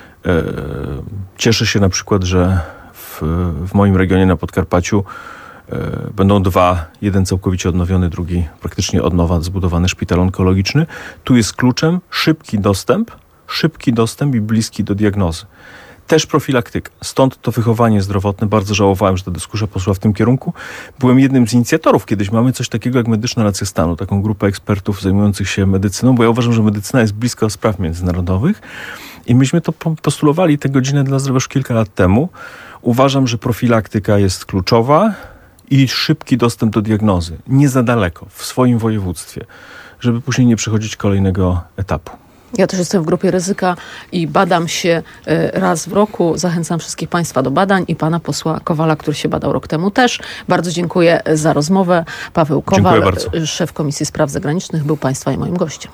S4: Cieszę się na przykład, że w, w moim regionie na Podkarpaciu będą dwa, jeden całkowicie odnowiony, drugi praktycznie od nowa zbudowany szpital onkologiczny. Tu jest kluczem szybki dostęp, szybki dostęp i bliski do diagnozy. też profilaktyka. Stąd to wychowanie zdrowotne. Bardzo żałowałem, że ta dyskusja poszła w tym kierunku. Byłem jednym z inicjatorów. Kiedyś mamy coś takiego jak medyczna racja stanu, taką grupę ekspertów zajmujących się medycyną, bo ja uważam, że medycyna jest blisko spraw międzynarodowych i myśmy to postulowali tę godzinę dla zdrowia już kilka lat temu. Uważam, że profilaktyka jest kluczowa i szybki dostęp do diagnozy. Nie za daleko, w swoim województwie, żeby później nie przechodzić kolejnego etapu.
S3: Ja też jestem w grupie ryzyka i badam się raz w roku. Zachęcam wszystkich Państwa do badań i pana posła Kowala, który się badał rok temu też. Bardzo dziękuję za rozmowę. Paweł Kowal, szef Komisji Spraw Zagranicznych, był Państwa i moim gościem.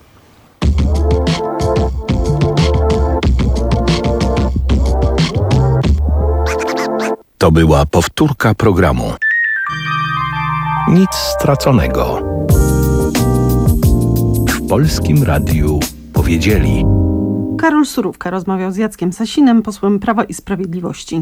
S2: To była powtórka programu. Nic straconego. W Polskim Radiu powiedzieli.
S1: Karol Surówka rozmawiał z Jackiem Sasinem, posłem Prawa i Sprawiedliwości.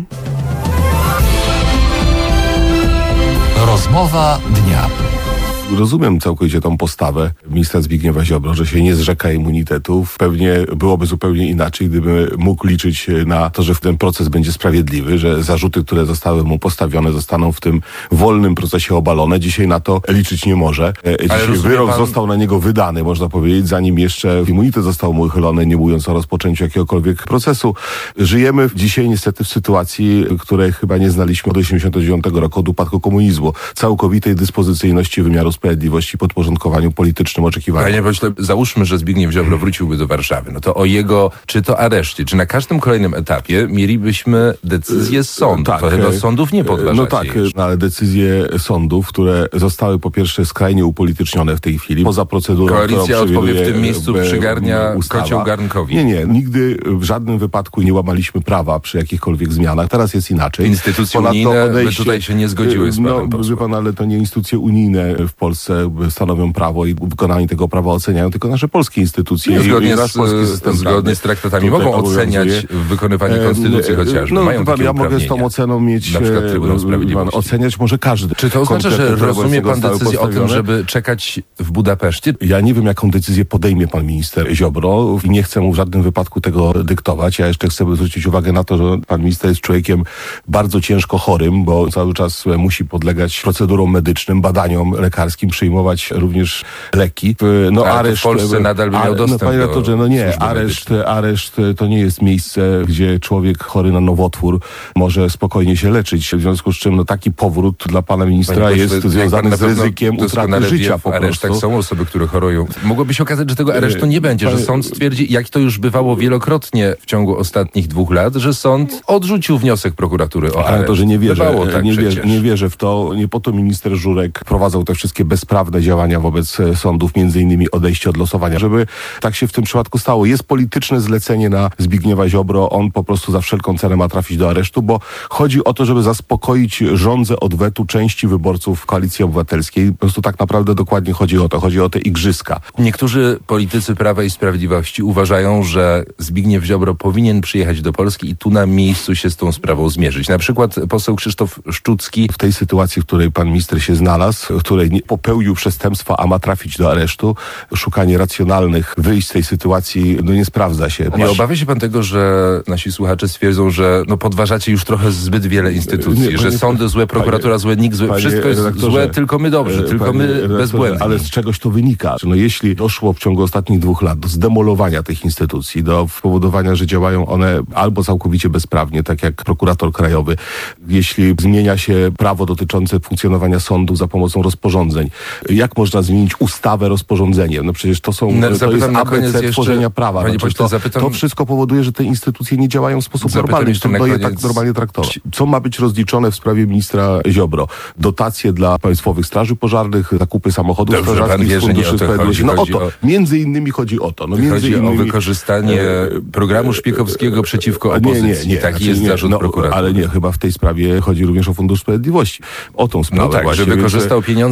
S2: Rozmowa dnia.
S5: Rozumiem całkowicie tą postawę ministra Zbigniewa Ziobro, że się nie zrzeka immunitetów. Pewnie byłoby zupełnie inaczej, gdyby mógł liczyć na to, że ten proces będzie sprawiedliwy, że zarzuty, które zostały mu postawione, zostaną w tym wolnym procesie obalone. Dzisiaj na to liczyć nie może. Dzisiaj wyrok pan... został na niego wydany, można powiedzieć, zanim jeszcze immunitet został mu uchylony, nie mówiąc o rozpoczęciu jakiegokolwiek procesu. Żyjemy dzisiaj niestety w sytuacji, której chyba nie znaliśmy od osiemdziesiątego dziewiątego roku, od upadku komunizmu. Całkowitej dyspozycyjności wymiaru sprawiedliwości, podporządkowaniu politycznym oczekiwaniom.
S6: Panie pośle, załóżmy, że Zbigniew Ziobro wróciłby do Warszawy. No to o jego, czy to areszcie, czy na każdym kolejnym etapie mielibyśmy decyzję z sądu.
S5: Tak,
S6: to chyba sądów nie podważacie.
S5: No tak, no, ale decyzje sądów, które zostały po pierwsze skrajnie upolitycznione w tej chwili, poza procedurą,
S6: Koalicja odpowie w tym miejscu
S5: b,
S6: przygarnia
S5: ustawa.
S6: kocioł garnkowi.
S5: Nie, nie. Nigdy w żadnym wypadku nie łamaliśmy prawa przy jakichkolwiek zmianach. Teraz jest inaczej.
S6: Instytucje
S5: Ponadto
S6: unijne
S5: odejście,
S6: by tutaj się nie zgodziły z panem
S5: No, wie pan, ale to nie instytucje unijne w Polsce stanowią prawo i wykonanie tego prawa oceniają, tylko nasze polskie instytucje.
S6: Nie, zgodnie,
S5: i nasz
S6: z,
S5: polski system
S6: zgodnie z traktatami mogą oceniać wykonywanie konstytucji chociażby.
S5: No,
S6: Mają
S5: pan,
S6: takie
S5: ja mogę z tą oceną mieć,
S6: na przykład Trybunał Sprawiedliwości.
S5: Pan, oceniać może każdy.
S6: Czy to oznacza, że rozumie pan decyzję o tym, żeby czekać w Budapeszcie?
S5: Ja nie wiem, jaką decyzję podejmie pan minister Ziobro i nie chcę mu w żadnym wypadku tego dyktować. Ja jeszcze chcę zwrócić uwagę na to, że pan minister jest człowiekiem bardzo ciężko chorym, bo cały czas musi podlegać procedurom medycznym, badaniom lekarskim, przyjmować również leki. No,
S6: ale
S5: areszt,
S6: w Polsce nadal by miał dostęp
S5: no, panie
S6: do
S5: redaktorze, no nie, areszt, areszt to nie jest miejsce, gdzie człowiek chory na nowotwór może spokojnie się leczyć. W związku z czym no, taki powrót dla pana ministra
S6: Panie
S5: jest
S6: pośle,
S5: związany z ryzykiem utraty życia po
S6: w aresztach
S5: prostu.
S6: są osoby, które chorują. Mogłoby się okazać, że tego aresztu nie będzie, że sąd stwierdzi, jak to już bywało wielokrotnie w ciągu ostatnich dwóch lat, że sąd odrzucił wniosek prokuratury o areszt.
S5: Ale to, że nie wierzę,
S6: tak
S5: nie, wierzę nie wierzę w to. Nie po to minister Żurek prowadzał te wszystkie bezprawne działania wobec sądów, między innymi odejście od losowania, żeby tak się w tym przypadku stało. Jest polityczne zlecenie na Zbigniewa Ziobro, on po prostu za wszelką cenę ma trafić do aresztu, bo chodzi o to, żeby zaspokoić żądzę odwetu części wyborców Koalicji Obywatelskiej. Po prostu tak naprawdę dokładnie chodzi o to. Chodzi o te igrzyska.
S6: Niektórzy politycy Prawa i Sprawiedliwości uważają, że Zbigniew Ziobro powinien przyjechać do Polski i tu na miejscu się z tą sprawą zmierzyć. Na przykład poseł Krzysztof Szczucki.
S5: W tej sytuacji, w której pan minister się znalazł, w której nie popełnił przestępstwa, a ma trafić do aresztu, szukanie racjonalnych wyjść z tej sytuacji no nie sprawdza się.
S6: Nie obawia się pan tego, że nasi słuchacze stwierdzą, że no podważacie już trochę zbyt wiele instytucji, nie, że sądy złe, prokuratura złe, nikt złe, wszystko jest złe, tylko my dobrze, tylko my bezbłędni.
S5: Ale z czegoś to wynika. No jeśli doszło w ciągu ostatnich dwóch lat do zdemolowania tych instytucji, do spowodowania, że działają one albo całkowicie bezprawnie, tak jak prokurator krajowy, jeśli zmienia się prawo dotyczące funkcjonowania sądu za pomocą rozporządzeń, jak można zmienić ustawę rozporządzeniem? No przecież to są,
S6: no,
S5: to jest A B C
S6: jeszcze,
S5: tworzenia prawa.
S6: Panie
S5: Znaczy,
S6: pośle,
S5: to,
S6: zapytam,
S5: to wszystko powoduje, że te instytucje nie działają w sposób normalny. Trudno je tak normalnie traktować. Co ma być rozliczone w sprawie ministra Ziobro? Dotacje dla Państwowych Straży Pożarnych, zakupy samochodów
S6: Dobrze,
S5: strażackich z Funduszy Sprawiedliwości. No o to,
S6: o,
S5: między innymi chodzi o to. No, między
S6: chodzi
S5: innymi,
S6: o wykorzystanie e, programu szpiegowskiego przeciwko opozycji. Nie, nie, nie. Taki znaczy, jest
S5: nie,
S6: zarzut
S5: no,
S6: prokuratury.
S5: Ale nie, chyba w tej sprawie chodzi również o Fundusz Sprawiedliwości. O tą sprawę
S6: no tak,
S5: właśnie.
S6: że wykorzystał
S5: więc,
S6: pieniądze z Funduszu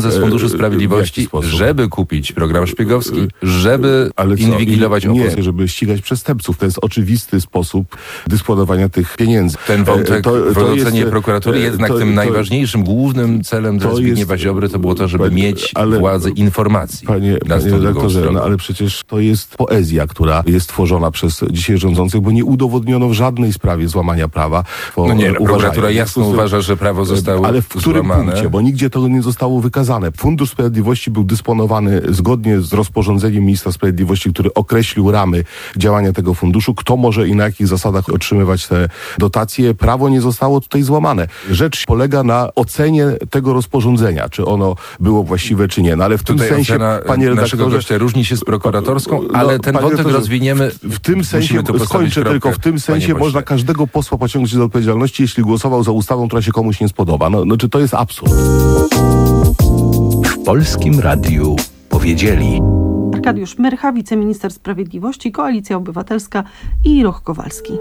S6: Funduszu Sprawiedliwości, żeby kupić program szpiegowski, żeby
S5: Ale co?
S6: inwigilować
S5: nie,
S6: opozycję.
S5: żeby ścigać przestępców. To jest oczywisty sposób dysponowania tych pieniędzy.
S6: Ten wątek
S5: To- to
S6: w ocenie
S5: jest-
S6: prokuratury jednak
S5: to-
S6: tym
S5: to-
S6: najważniejszym, głównym celem dla
S5: to
S6: Zbigniewa
S5: jest-
S6: Ziobry to było to, żeby
S5: Panie-
S6: mieć
S5: ale-
S6: władzę informacji
S5: Panie,
S6: nad
S5: panie
S6: tą drugą
S5: redaktorze,
S6: stroną.
S5: no ale przecież to jest poezja, która jest tworzona przez dzisiaj rządzących, bo nie udowodniono w żadnej sprawie złamania prawa. Bo
S6: No nie,
S5: uważają.
S6: prokuratura
S5: W
S6: jasno
S5: związku z tym-
S6: uważa, że prawo zostało
S5: Ale w którym
S6: złamane.
S5: punkcie? Bo nigdzie to nie zostało wykazane. Fundusz Sprawiedliwości był dysponowany zgodnie z rozporządzeniem ministra sprawiedliwości, który określił ramy działania tego funduszu, kto może i na jakich zasadach otrzymywać te dotacje. Prawo nie zostało tutaj złamane. Rzecz polega na ocenie tego rozporządzenia, czy ono było właściwe, czy nie. No ale w
S6: Tutaj
S5: tym sensie,
S6: ocena
S5: panie
S6: naszego
S5: redaktorze,
S6: gościa różni się z prokuratorską,
S5: no,
S6: ale ten
S5: panie
S6: wątek
S5: redaktorze,
S6: rozwiniemy.
S5: W tym sensie,
S6: Musimy tu postawić
S5: skończę
S6: kropkę,
S5: tylko, w tym
S6: panie
S5: sensie
S6: pośle.
S5: można każdego posła pociągnąć do odpowiedzialności, jeśli głosował za ustawą, która się komuś nie spodoba. No, no czy to jest absurd?
S2: W Polskim Radiu powiedzieli.
S1: Arkadiusz Myrcha, wiceminister sprawiedliwości, Koalicja Obywatelska i Ruch Kowalski.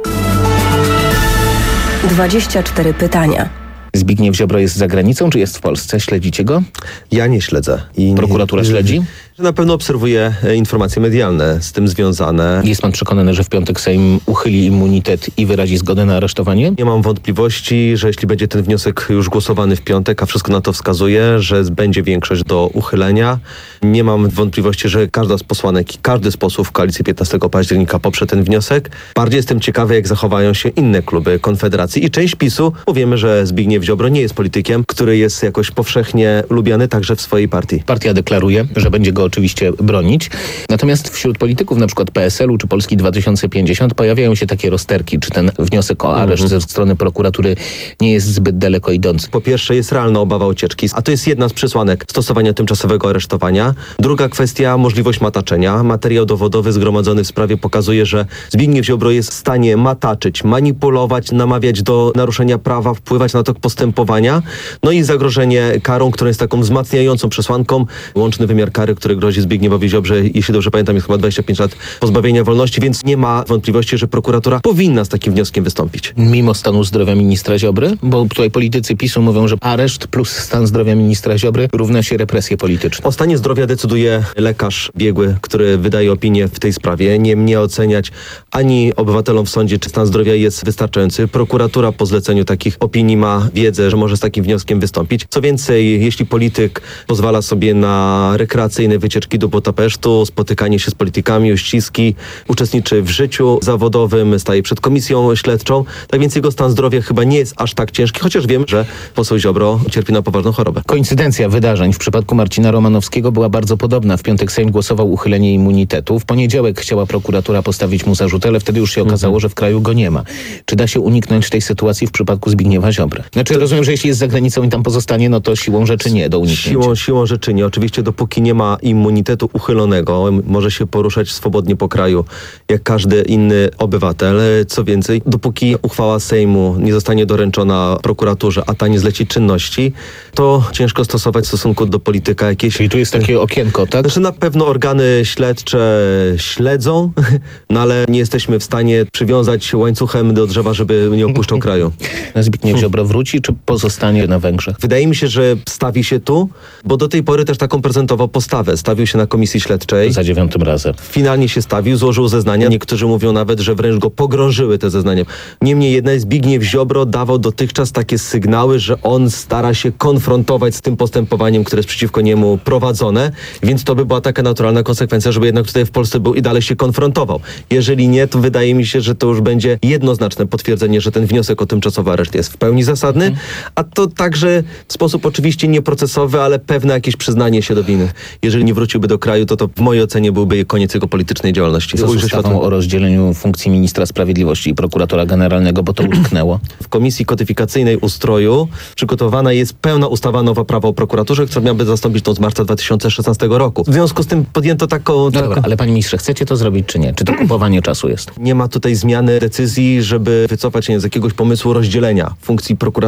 S7: dwadzieścia cztery pytania.
S8: Zbigniew Ziobro jest za granicą, czy jest w Polsce? Śledzicie go?
S9: Ja nie śledzę. I
S8: Prokuratura
S9: nie,
S8: śledzi?
S9: Na pewno obserwuję e, informacje medialne z tym związane.
S8: Jest pan przekonany, że w piątek Sejm uchyli immunitet i wyrazi zgodę na aresztowanie?
S9: Nie mam wątpliwości, że jeśli będzie ten wniosek już głosowany w piątek, a wszystko na to wskazuje, że będzie większość do uchylenia, nie mam wątpliwości, że każda z posłanek i każdy z posłów w koalicji piętnastego października poprze ten wniosek. Bardziej jestem ciekawy, jak zachowają się inne kluby Konfederacji i część PiSu, bo wiemy, że Zbigniew Ziobro nie jest politykiem, który jest jakoś powszechnie lubiany także w swojej partii.
S8: Partia deklaruje, że będzie go oczywiście bronić. Natomiast wśród polityków na przykład P S L u czy Polski dwa tysiące pięćdziesiąt pojawiają się takie rozterki, czy ten wniosek o areszt ze strony prokuratury nie jest zbyt daleko idący.
S9: Po pierwsze, jest realna obawa ucieczki, a to jest jedna z przesłanek stosowania tymczasowego aresztowania. Druga kwestia, możliwość mataczenia. Materiał dowodowy zgromadzony w sprawie pokazuje, że Zbigniew Ziobro jest w stanie mataczyć, manipulować, namawiać do naruszenia prawa, wpływać na tok postępowania. No i zagrożenie karą, która jest taką wzmacniającą przesłanką. Łączny wymiar kary, który grozi Zbigniewowi Ziobrze, jeśli dobrze pamiętam, jest chyba dwadzieścia pięć lat pozbawienia wolności, więc nie ma wątpliwości, że prokuratura powinna z takim wnioskiem wystąpić.
S8: Mimo stanu zdrowia ministra Ziobry? Bo tutaj politycy PiSu mówią, że areszt plus stan zdrowia ministra Ziobry równa się represje polityczne.
S9: O stanie zdrowia decyduje lekarz biegły, który wydaje opinię w tej sprawie. Nie mnie oceniać ani obywatelom w sądzie, czy stan zdrowia jest wystarczający. Prokuratura po zleceniu takich opinii ma wiedzę, że może z takim wnioskiem wystąpić. Co więcej, jeśli polityk pozwala sobie na rekreacyjne wycieczki do Budapesztu, spotykanie się z politykami, uściski, uczestniczy w życiu zawodowym, staje przed komisją śledczą, tak więc jego stan zdrowia chyba nie jest aż tak ciężki, chociaż wiem, że poseł Ziobro cierpi na poważną chorobę.
S8: Koincydencja wydarzeń w przypadku Marcina Romanowskiego była bardzo podobna. W piątek Sejm głosował uchylenie immunitetu. W poniedziałek chciała prokuratura postawić mu zarzut, ale wtedy już się okazało, że w kraju go nie ma. Czy da się uniknąć tej sytuacji w przypadku Zbigniewa Ziobry? Znaczy rozumiem, że jeśli jest za granicą i tam pozostanie, no to siłą rzeczy nie do uniknięcia.
S9: Siłą, siłą rzeczy nie. Oczywiście dopóki nie ma immunitetu uchylonego, może się poruszać swobodnie po kraju, jak każdy inny obywatel. Co więcej, dopóki uchwała Sejmu nie zostanie doręczona prokuraturze, a ta nie zleci czynności, to ciężko stosować w stosunku do polityka jakieś...
S8: Czyli tu jest takie okienko, tak?
S9: Znaczy na pewno organy śledcze śledzą, no ale nie jesteśmy w stanie przywiązać łańcuchem do drzewa, żeby nie opuszczał kraju.
S8: Zbigniew Ziobro wróci, czy pozostanie na Węgrzech?
S9: Wydaje mi się, że stawi się tu, bo do tej pory też taką prezentował postawę. Stawił się na komisji śledczej.
S8: Za dziewiątym razem.
S9: Finalnie się stawił, złożył zeznania. Niektórzy mówią nawet, że wręcz go pogrążyły te zeznania. Niemniej jednak Zbigniew Ziobro dawał dotychczas takie sygnały, że on stara się konfrontować z tym postępowaniem, które jest przeciwko niemu prowadzone, więc to by była taka naturalna konsekwencja, żeby jednak tutaj w Polsce był i dalej się konfrontował. Jeżeli nie, to wydaje mi się, że to już będzie jednoznaczne potwierdzenie, że ten wniosek o tymczasowy areszt jest w pełni zasadny, hmm. a to także w sposób oczywiście nieprocesowy, ale pewne jakieś przyznanie się do winy. Jeżeli nie wróciłby do kraju, to to w mojej ocenie byłby koniec jego politycznej działalności.
S8: Co z ustawą o rozdzieleniu funkcji ministra sprawiedliwości i prokuratora generalnego, bo to utknęło?
S9: W Komisji Kodyfikacyjnej Ustroju przygotowana jest pełna ustawa nowa prawo o prokuraturze, która miałaby zastąpić tą z marca dwa tysiące szesnastego roku. W związku z tym podjęto taką...
S8: No
S9: taką...
S8: dobra, ale panie ministrze, chcecie to zrobić czy nie? Czy to kupowanie czasu jest?
S9: Nie ma tutaj zmiany decyzji, żeby wycofać się z jakiegoś pomysłu rozdzielenia funkcji prokuratury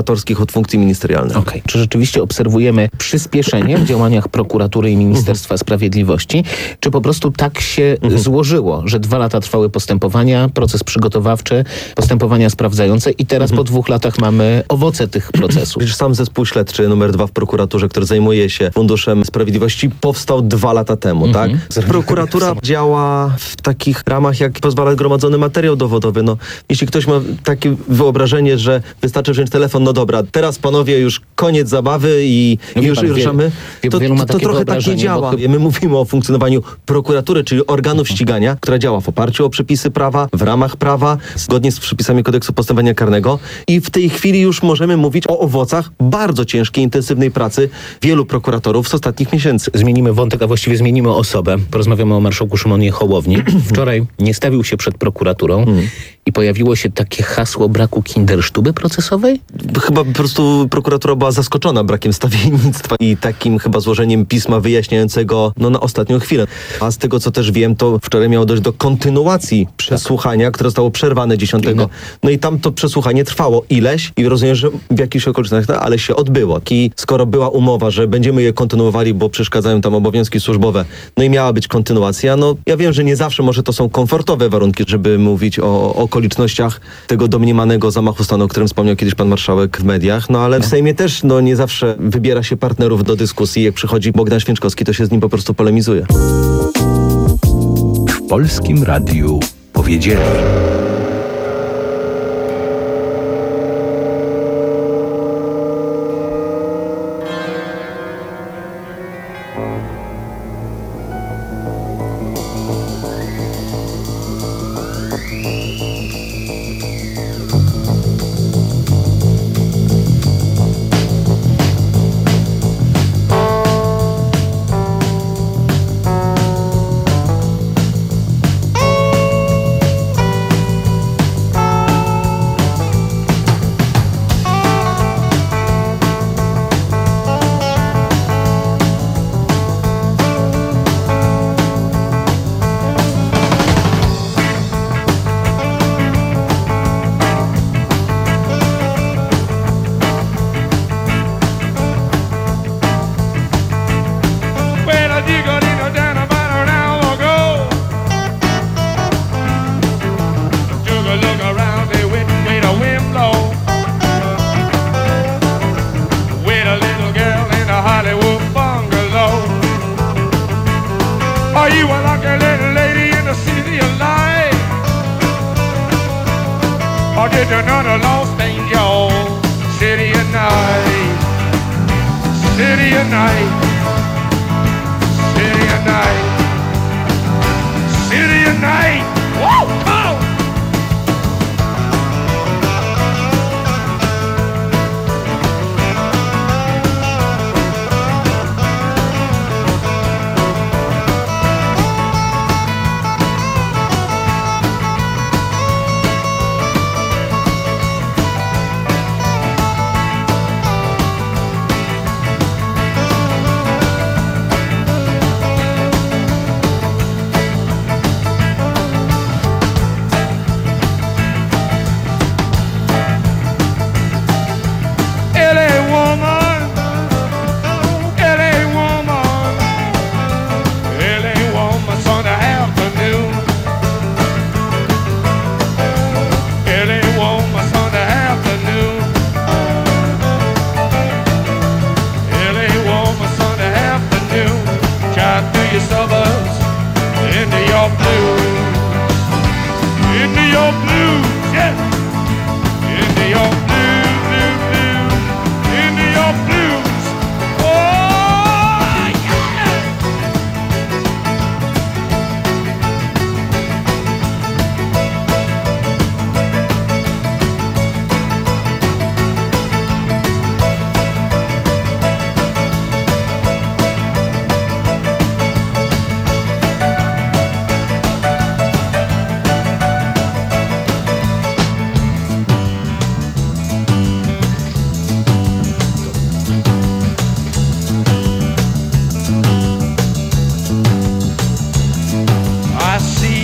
S9: prokuratorskich od funkcji ministerialnych.
S8: Okej. Okay. Czy rzeczywiście obserwujemy przyspieszenie w działaniach prokuratury i Ministerstwa Sprawiedliwości? Czy po prostu tak się mhm. złożyło, że dwa lata trwały postępowania, proces przygotowawczy, postępowania sprawdzające i teraz mhm. po dwóch latach mamy owoce tych procesów?
S9: Przecież sam zespół śledczy numer dwa w prokuraturze, który zajmuje się Funduszem Sprawiedliwości, powstał dwa lata temu, mhm. tak? Prokuratura działa w takich ramach, jak pozwala gromadzony materiał dowodowy. No, jeśli ktoś ma takie wyobrażenie, że wystarczy wziąć telefon, no dobra, teraz panowie już koniec zabawy i
S8: no
S9: już
S8: pan,
S9: ruszamy,
S8: wie,
S9: to,
S8: to,
S9: to trochę tak nie działa. Bo... My mówimy o funkcjonowaniu prokuratury, czyli organów ścigania, która działa w oparciu o przepisy prawa, w ramach prawa, zgodnie z przepisami kodeksu postępowania karnego i w tej chwili już możemy mówić o owocach bardzo ciężkiej, intensywnej pracy wielu prokuratorów z ostatnich miesięcy.
S8: Zmienimy wątek, a właściwie zmienimy osobę. Porozmawiamy o marszałku Szymonie Hołowni. Wczoraj nie stawił się przed prokuraturą mm. i pojawiło się takie hasło braku kindersztuby procesowej?
S9: Chyba po prostu prokuratura była zaskoczona brakiem stawiennictwa i takim chyba złożeniem pisma wyjaśniającego no, na ostatnią chwilę. A z tego, co też wiem, to wczoraj miało dojść do kontynuacji przesłuchania, które zostało przerwane dziesiątego. No i tam to przesłuchanie trwało ileś i rozumiem, że w jakichś okolicznościach, ale się odbyło. I skoro była umowa, że będziemy je kontynuowali, bo przeszkadzają tam obowiązki służbowe, no i miała być kontynuacja, no ja wiem, że nie zawsze może to są komfortowe warunki, żeby mówić o, o okolicznościach tego domniemanego zamachu stanu, o którym wspomniał kiedyś pan marszałek w mediach, no ale w Sejmie też no nie zawsze wybiera się partnerów do dyskusji. Jak przychodzi Bogdan Święczkowski, to się z nim po prostu polemizuje.
S2: W Polskim Radiu powiedzieli.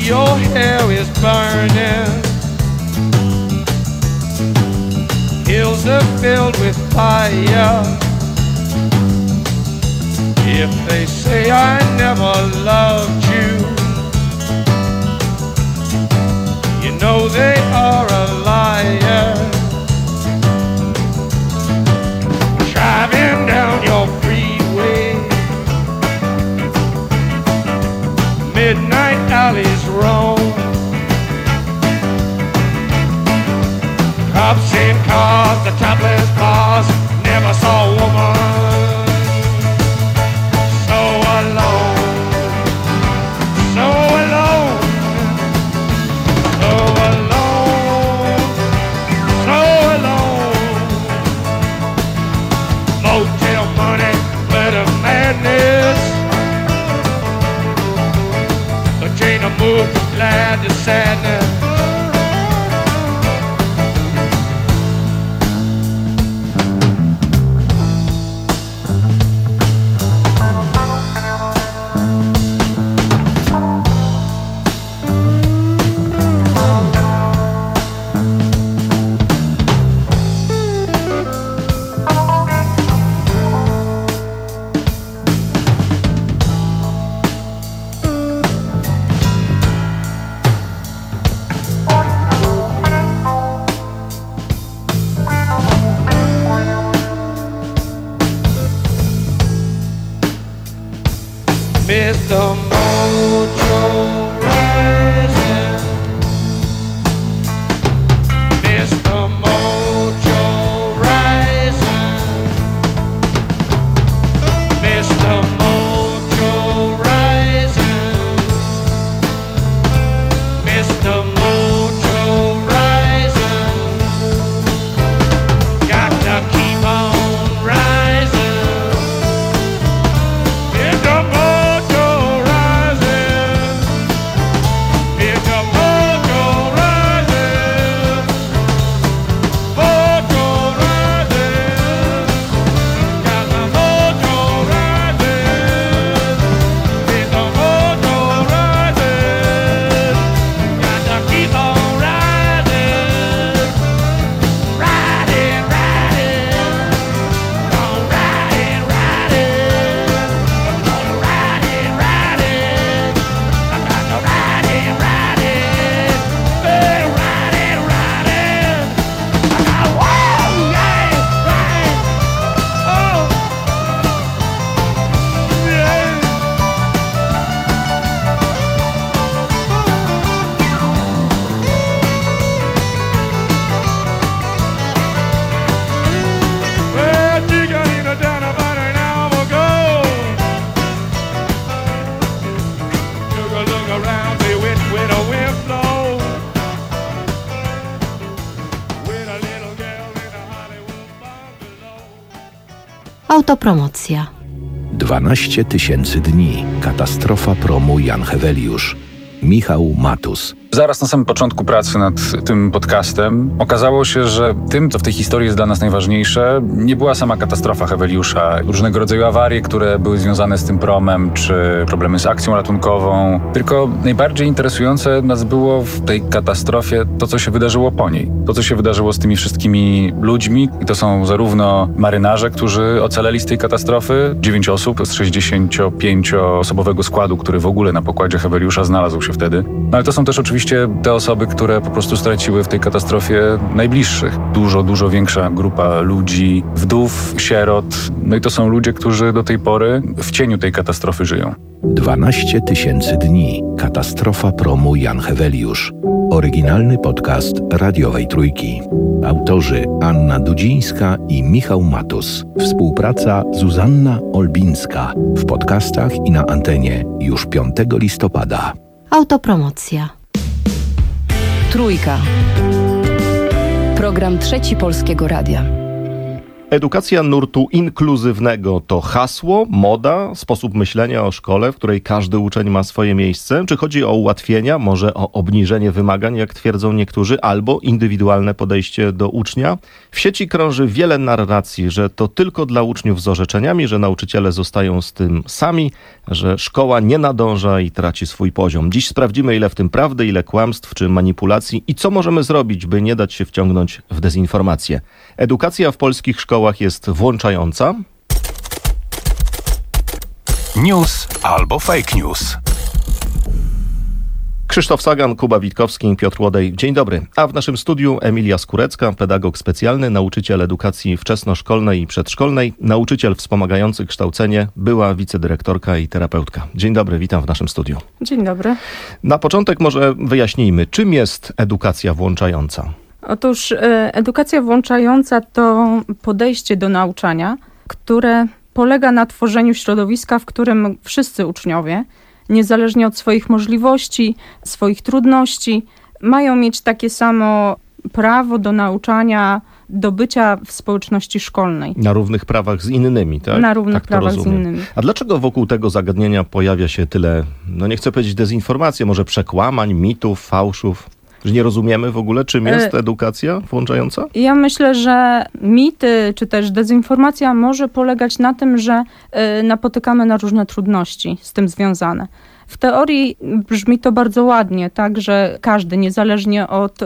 S10: Hills walls are filled with fire. If they say I never loved you, you know they are a liar. Driving down your freeway, midnight alleys roam, cops in cars, the topless bars, never saw a woman so alone, so alone, so alone, so alone. Motel money, glitter madness, but Jane moved from glad to sadness. Mister Mojo rising, Mister Mojo rising, Mister Mojo rising, Mister Mojo rising, got to keep on rising. Mister Mojo
S11: Autopromocja.
S2: dwanaście tysięcy dni. Katastrofa promu Jan Heweliusz. Michał Matus.
S12: Zaraz na samym początku pracy nad tym podcastem okazało się, że tym, co w tej historii jest dla nas najważniejsze, nie była sama katastrofa Heweliusza, różnego rodzaju awarie, które były związane z tym promem, czy problemy z akcją ratunkową, tylko najbardziej interesujące nas było w tej katastrofie to, co się wydarzyło po niej. To, co się wydarzyło z tymi wszystkimi ludźmi, i to są zarówno marynarze, którzy ocaleli z tej katastrofy, dziewięć osób z sześćdziesięciopięcioosobowego składu, który w ogóle na pokładzie Heweliusza znalazł się wtedy. No ale to są też oczywiście te osoby, które po prostu straciły w tej katastrofie najbliższych. Dużo, dużo większa grupa ludzi, wdów, sierot. No i to są ludzie, którzy do tej pory w cieniu tej katastrofy żyją.
S2: dwanaście tysięcy dni. Katastrofa promu Jan Heweliusz. Oryginalny podcast radiowej Trójki. Autorzy Anna Dudzińska i Michał Matus. Współpraca Zuzanna Olbińska. W podcastach i na antenie już piątego listopada.
S11: Autopromocja.
S7: Trójka. Program Trzeci Polskiego Radia.
S11: Edukacja nurtu inkluzywnego to hasło, moda, sposób myślenia o szkole, w której każdy uczeń ma swoje miejsce? Czy chodzi o ułatwienia, może o obniżenie wymagań, jak twierdzą niektórzy, albo indywidualne podejście do ucznia? W sieci krąży wiele narracji, że to tylko dla uczniów z orzeczeniami, że nauczyciele zostają z tym sami, że szkoła nie nadąża i traci swój poziom. Dziś sprawdzimy, ile w tym prawdy, ile kłamstw czy manipulacji i co możemy zrobić, by nie dać się wciągnąć w dezinformację. Edukacja w polskich szkołach jest włączająca?
S2: News albo fake news.
S11: Krzysztof Sagan, Kuba Witkowski, Piotr Łodej. Dzień dobry. A w naszym studiu Emilia Skórecka, pedagog specjalny, nauczyciel edukacji wczesnoszkolnej i przedszkolnej, nauczyciel wspomagający kształcenie, była wicedyrektorka i terapeutka. Dzień dobry, witam w naszym studiu.
S13: Dzień dobry.
S11: Na początek może wyjaśnijmy, czym jest edukacja włączająca?
S13: Otóż edukacja włączająca to podejście do nauczania, które polega na tworzeniu środowiska, w którym wszyscy uczniowie, niezależnie od swoich możliwości, swoich trudności, mają mieć takie samo prawo do nauczania, do bycia w społeczności szkolnej.
S11: Na równych prawach z innymi, tak?
S13: Na równych
S11: tak
S13: prawach
S11: rozumiem.
S13: z innymi.
S11: A dlaczego wokół tego zagadnienia pojawia się tyle, no nie chcę powiedzieć dezinformacji, może przekłamań, mitów, fałszów? Że nie rozumiemy w ogóle, czym jest edukacja włączająca?
S13: Ja myślę, że mity czy też dezinformacja może polegać na tym, że y, napotykamy na różne trudności z tym związane. W teorii brzmi to bardzo ładnie, tak, że każdy, niezależnie od... Y,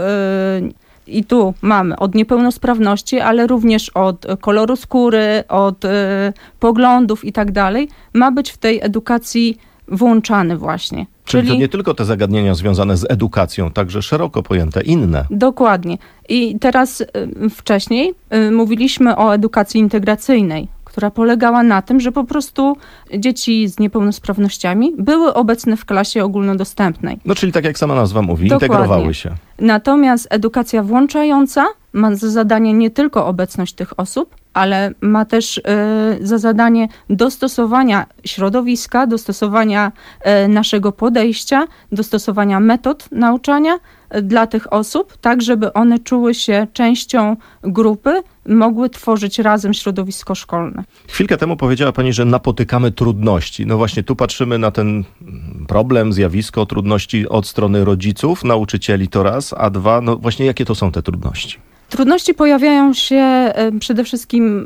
S13: I tu mamy od niepełnosprawności, ale również od koloru skóry, od y, poglądów i tak dalej, ma być w tej edukacji włączany właśnie.
S11: Czyli, Czyli to nie tylko te zagadnienia związane z edukacją, także szeroko pojęte, inne.
S13: Dokładnie. I teraz y, wcześniej y, mówiliśmy o edukacji integracyjnej, która polegała na tym, że po prostu dzieci z niepełnosprawnościami były obecne w klasie ogólnodostępnej.
S11: No czyli tak jak sama nazwa mówi,
S13: Dokładnie.
S11: Integrowały się.
S13: Natomiast edukacja włączająca ma za zadanie nie tylko obecność tych osób, ale ma też y, za zadanie dostosowania środowiska, dostosowania y, naszego podejścia, dostosowania metod nauczania y, dla tych osób, tak żeby one czuły się częścią grupy, mogły tworzyć razem środowisko szkolne.
S11: Chwilkę temu powiedziała Pani, że napotykamy trudności. No właśnie tu patrzymy na ten problem, zjawisko, trudności od strony rodziców, nauczycieli to raz, a dwa, no właśnie jakie to są te trudności?
S13: Trudności pojawiają się przede wszystkim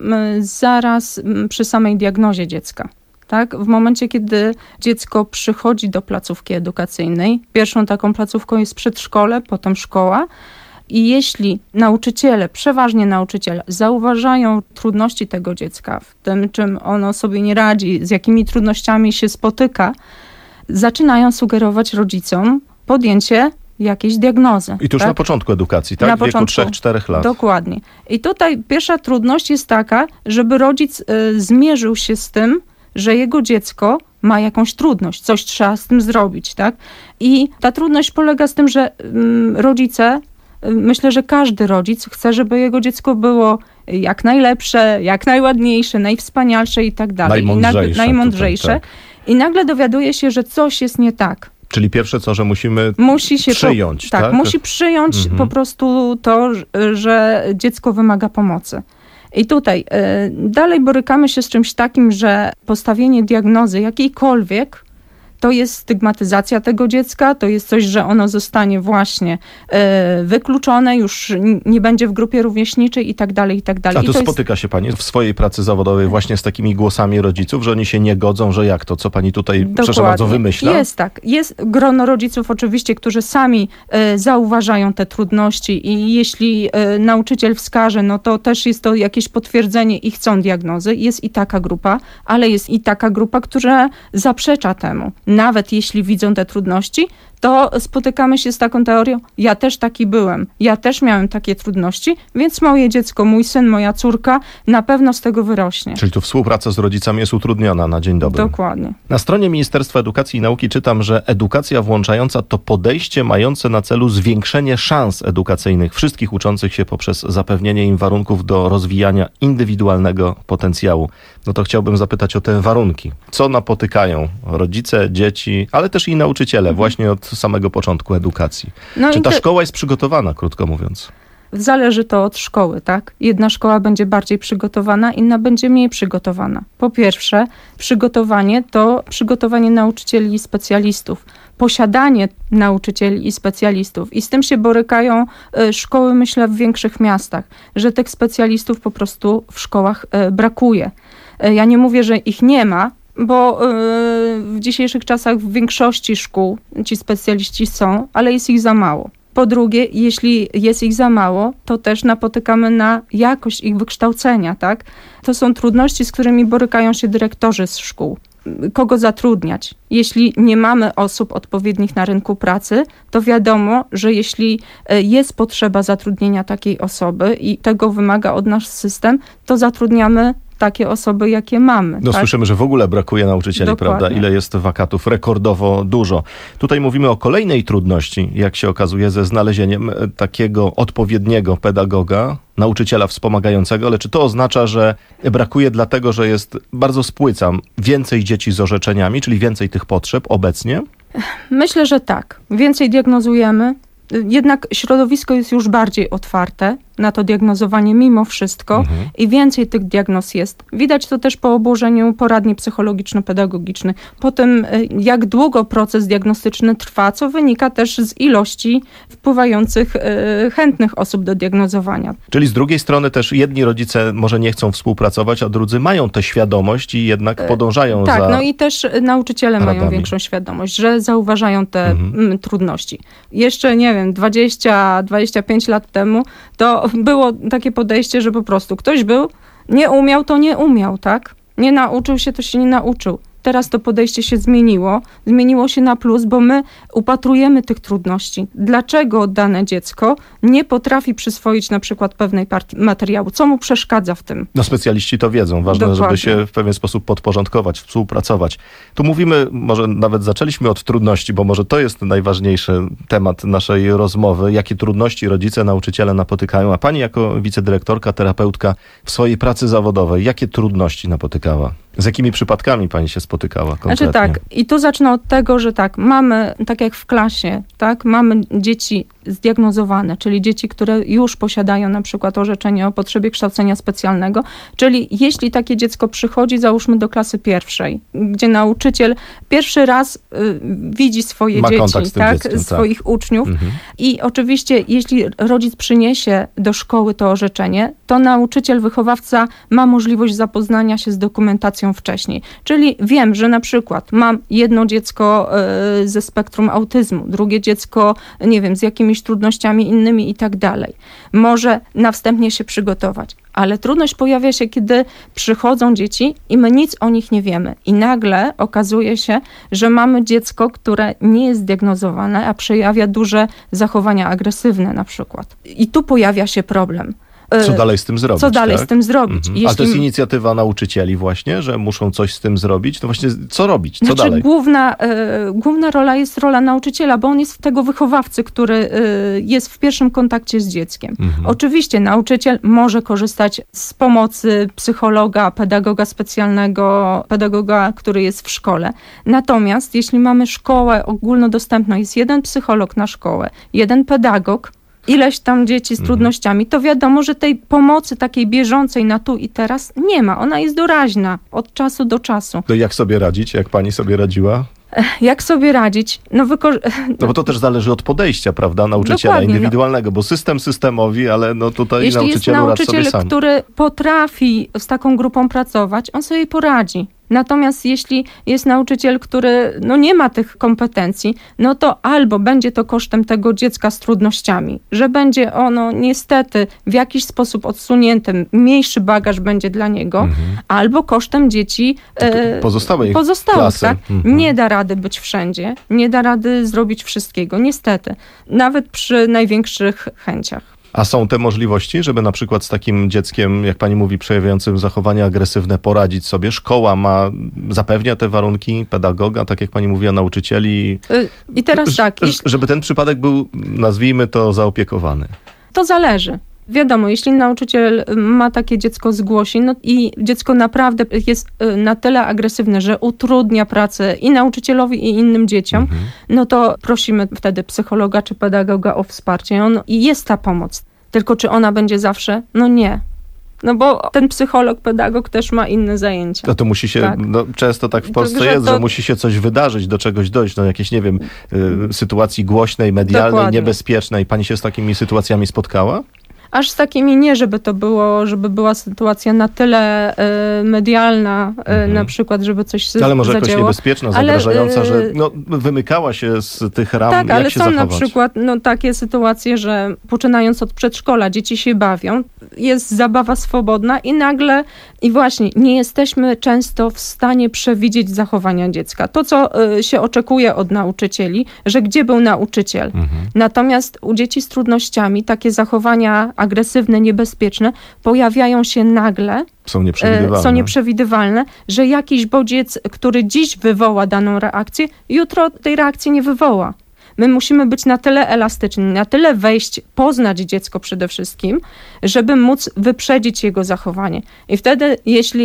S13: zaraz przy samej diagnozie dziecka. Tak? W momencie, kiedy dziecko przychodzi do placówki edukacyjnej, pierwszą taką placówką jest przedszkole, potem szkoła. I jeśli nauczyciele, przeważnie nauczyciele, zauważają trudności tego dziecka w tym, czym ono sobie nie radzi, z jakimi trudnościami się spotyka, zaczynają sugerować rodzicom podjęcie jakiejś diagnozy.
S11: I to już
S13: tak?
S11: na początku edukacji, tak?
S13: Na
S11: w wieku
S13: początku,
S11: trzech czterech lat.
S13: Dokładnie. I tutaj pierwsza trudność jest taka, żeby rodzic y, zmierzył się z tym, że jego dziecko ma jakąś trudność, coś trzeba z tym zrobić, tak? I ta trudność polega z tym, że y, rodzice, y, myślę, że każdy rodzic chce, żeby jego dziecko było jak najlepsze, jak najładniejsze, najwspanialsze i tak dalej.
S11: Najmądrzejsze.
S13: I nagle, najmądrzejsze.
S11: Tutaj, tak.
S13: I nagle dowiaduje się, że coś jest nie tak.
S11: Czyli pierwsze co, że musimy
S13: musi się
S11: przyjąć,
S13: po, tak,
S11: tak?
S13: musi przyjąć mhm. po prostu to, że dziecko wymaga pomocy. I tutaj y, dalej borykamy się z czymś takim, że postawienie diagnozy jakiejkolwiek to jest stygmatyzacja tego dziecka, to jest coś, że ono zostanie właśnie y, wykluczone, już nie będzie w grupie rówieśniczej i tak dalej, i tak dalej.
S11: A to,
S13: I to
S11: spotyka
S13: jest...
S11: się Pani w swojej pracy zawodowej właśnie z takimi głosami rodziców, że oni się nie godzą, że jak to, co Pani tutaj,
S13: Dokładnie.
S11: przepraszam bardzo, wymyśla?
S13: Jest tak. Jest grono rodziców oczywiście, którzy sami y, zauważają te trudności i jeśli y, nauczyciel wskaże, no to też jest to jakieś potwierdzenie i chcą diagnozy. Jest i taka grupa, ale jest i taka grupa, która zaprzecza temu. Nawet jeśli widzą te trudności, to spotykamy się z taką teorią, ja też taki byłem, ja też miałem takie trudności, więc moje dziecko, mój syn, moja córka na pewno z tego wyrośnie.
S11: Czyli tu współpraca z rodzicami jest utrudniona na dzień dobry.
S13: Dokładnie.
S11: Na stronie Ministerstwa Edukacji i Nauki czytam, że edukacja włączająca to podejście mające na celu zwiększenie szans edukacyjnych wszystkich uczących się poprzez zapewnienie im warunków do rozwijania indywidualnego potencjału. No to chciałbym zapytać o te warunki. Co napotykają rodzice, dzieci, ale też i nauczyciele właśnie od samego początku edukacji? No Czy ta te... szkoła jest przygotowana, krótko mówiąc?
S13: zależy to od szkoły, tak? Jedna szkoła będzie bardziej przygotowana, inna będzie mniej przygotowana. Po pierwsze, przygotowanie to przygotowanie nauczycieli i specjalistów. Posiadanie nauczycieli i specjalistów. I z tym się borykają szkoły, myślę, w większych miastach, że tych specjalistów po prostu w szkołach brakuje. Ja nie mówię, że ich nie ma, bo w dzisiejszych czasach w większości szkół ci specjaliści są, ale jest ich za mało. Po drugie, jeśli jest ich za mało, to też napotykamy na jakość ich wykształcenia, tak? To są trudności, z którymi borykają się dyrektorzy z szkół. Kogo zatrudniać? Jeśli nie mamy osób odpowiednich na rynku pracy, to wiadomo, że jeśli jest potrzeba zatrudnienia takiej osoby i tego wymaga od nas system, to zatrudniamy takie osoby, jakie mamy.
S11: No
S13: tak?
S11: Słyszymy, że w ogóle brakuje nauczycieli,
S13: Dokładnie.
S11: prawda? Ile jest wakatów? Rekordowo dużo. Tutaj mówimy o kolejnej trudności, jak się okazuje, ze znalezieniem takiego odpowiedniego pedagoga, nauczyciela wspomagającego, ale czy to oznacza, że brakuje dlatego, że jest, bardzo spłycam, więcej dzieci z orzeczeniami, czyli więcej tych potrzeb obecnie?
S13: Myślę, że tak. Więcej diagnozujemy. Jednak środowisko jest już bardziej otwarte na to diagnozowanie mimo wszystko mhm. i więcej tych diagnoz jest. Widać to też po obłożeniu poradni psychologiczno-pedagogicznych. Po tym, jak długo proces diagnostyczny trwa, co wynika też z ilości wpływających y, chętnych osób do diagnozowania.
S11: Czyli z drugiej strony też jedni rodzice może nie chcą współpracować, a drudzy mają tę świadomość i jednak podążają
S13: tak,
S11: za
S13: Tak, no i też nauczyciele
S11: radami.
S13: mają większą świadomość, że zauważają te mhm. trudności. Jeszcze, nie wiem, dwadzieścia dwadzieścia pięć lat temu to było takie podejście, że po prostu ktoś był, nie umiał, to nie umiał, tak? Nie nauczył się, to się nie nauczył. Teraz to podejście się zmieniło, zmieniło się na plus, bo my upatrujemy tych trudności. Dlaczego dane dziecko nie potrafi przyswoić na przykład pewnej partii materiału? Co mu przeszkadza w tym?
S11: No specjaliści to wiedzą. Ważne, Dokładnie. żeby się w pewien sposób podporządkować, współpracować. Tu mówimy, może nawet zaczęliśmy od trudności, bo może to jest najważniejszy temat naszej rozmowy. Jakie trudności rodzice, nauczyciele napotykają, a pani jako wicedyrektorka, terapeutka w swojej pracy zawodowej, jakie trudności napotykała? Z jakimi przypadkami pani się spotykała konkretnie?
S13: Znaczy tak, i tu zacznę od tego, że tak, mamy, tak jak w klasie, tak, mamy dzieci zdiagnozowane, czyli dzieci, które już posiadają na przykład orzeczenie o potrzebie kształcenia specjalnego, czyli jeśli takie dziecko przychodzi, załóżmy do klasy pierwszej, gdzie nauczyciel pierwszy raz y, widzi swoje
S11: Ma
S13: dzieci,
S11: z
S13: tak,
S11: dzieckiem,
S13: swoich
S11: tak.
S13: uczniów
S11: Mhm.
S13: i oczywiście jeśli rodzic przyniesie do szkoły to orzeczenie, to nauczyciel, wychowawca ma możliwość zapoznania się z dokumentacją wcześniej. Czyli wiem, że na przykład mam jedno dziecko y, ze spektrum autyzmu, drugie dziecko, nie wiem, z jakimiś trudnościami innymi i tak dalej. Może na wstępnie się przygotować. Ale trudność pojawia się, kiedy przychodzą dzieci i my nic o nich nie wiemy. I nagle okazuje się, że mamy dziecko, które nie jest zdiagnozowane, a przejawia duże zachowania agresywne na przykład. I tu pojawia się problem.
S11: Co dalej z tym zrobić?
S13: Co dalej
S11: tak?
S13: z tym zrobić?
S11: Mhm.
S13: Jeśli...
S11: Ale to jest inicjatywa nauczycieli właśnie, że muszą coś z tym zrobić? To właśnie co robić? Co
S13: znaczy,
S11: dalej?
S13: Główna, y, główna rola jest rola nauczyciela, bo on jest tego wychowawcy, który y, jest w pierwszym kontakcie z dzieckiem. Mhm. Oczywiście nauczyciel może korzystać z pomocy psychologa, pedagoga specjalnego, pedagoga, który jest w szkole. Natomiast jeśli mamy szkołę ogólnodostępną, jest jeden psycholog na szkołę, jeden pedagog, ileś tam dzieci z trudnościami, to wiadomo, że tej pomocy takiej bieżącej na tu i teraz nie ma. Ona jest doraźna od czasu do czasu.
S11: To jak sobie radzić? Jak pani sobie radziła?
S13: Jak sobie radzić? No, wyko-
S11: no bo to też zależy od podejścia, prawda, nauczyciela
S13: Dokładnie,
S11: indywidualnego, bo system systemowi, ale no tutaj
S13: Jeśli
S11: nauczycielu
S13: jest
S11: radź sobie
S13: nauczyciel,
S11: sam.
S13: który potrafi z taką grupą pracować, on sobie poradzi. Natomiast jeśli jest nauczyciel, który no nie ma tych kompetencji, no to albo będzie to kosztem tego dziecka z trudnościami, że będzie ono niestety w jakiś sposób odsunięty, mniejszy bagaż będzie dla niego, mhm. albo kosztem dzieci e,
S11: pozostałej
S13: pozostałych.
S11: klasy.
S13: Tak?
S11: Mhm.
S13: Nie da rady być wszędzie, nie da rady zrobić wszystkiego, niestety. Nawet przy największych chęciach.
S11: A są te możliwości, żeby na przykład z takim dzieckiem, jak pani mówi, przejawiającym zachowania agresywne poradzić sobie? Szkoła ma, zapewnia te warunki, pedagoga, tak jak pani mówiła, nauczycieli?
S13: I teraz tak.
S11: Jeśli... Żeby ten przypadek był, nazwijmy to, zaopiekowany.
S13: To zależy. Wiadomo, jeśli nauczyciel ma takie dziecko, zgłosi, no i dziecko naprawdę jest na tyle agresywne, że utrudnia pracę i nauczycielowi, i innym dzieciom, mhm. no to prosimy wtedy psychologa czy pedagoga o wsparcie. On, i jest ta pomoc. Tylko czy ona będzie zawsze? No nie. No bo ten psycholog, pedagog też ma inne zajęcia.
S11: No to musi się, tak. no, często tak w Polsce
S13: Także
S11: jest,
S13: to...
S11: że musi się coś wydarzyć, do czegoś dojść, no jakieś, nie wiem, y, sytuacji głośnej, medialnej,
S13: Dokładnie.
S11: niebezpiecznej. Pani się z takimi sytuacjami spotkała?
S13: Aż z takimi nie, żeby to było, żeby była sytuacja na tyle y, medialna, y,
S11: Mhm.
S13: na przykład, żeby coś się
S11: Ale może
S13: zadziało.
S11: jakoś niebezpieczna,
S13: Ale,
S11: zagrażająca,
S13: y,
S11: że no, wymykała się z tych ram,
S13: Tak,
S11: jak
S13: ale
S11: się
S13: są
S11: zachować?
S13: na przykład no, takie sytuacje, że poczynając od przedszkola, dzieci się bawią, jest zabawa swobodna i nagle, i właśnie, nie jesteśmy często w stanie przewidzieć zachowania dziecka. To, co y, się oczekuje od nauczycieli, że gdzie był nauczyciel.
S11: Mhm.
S13: Natomiast u dzieci z trudnościami takie zachowania agresywne, niebezpieczne pojawiają się nagle,
S11: Są nieprzewidywalne.
S13: są nieprzewidywalne, że jakiś bodziec, który dziś wywoła daną reakcję, jutro tej reakcji nie wywoła. My musimy być na tyle elastyczni, na tyle wejść, poznać dziecko przede wszystkim, żeby móc wyprzedzić jego zachowanie. I wtedy, jeśli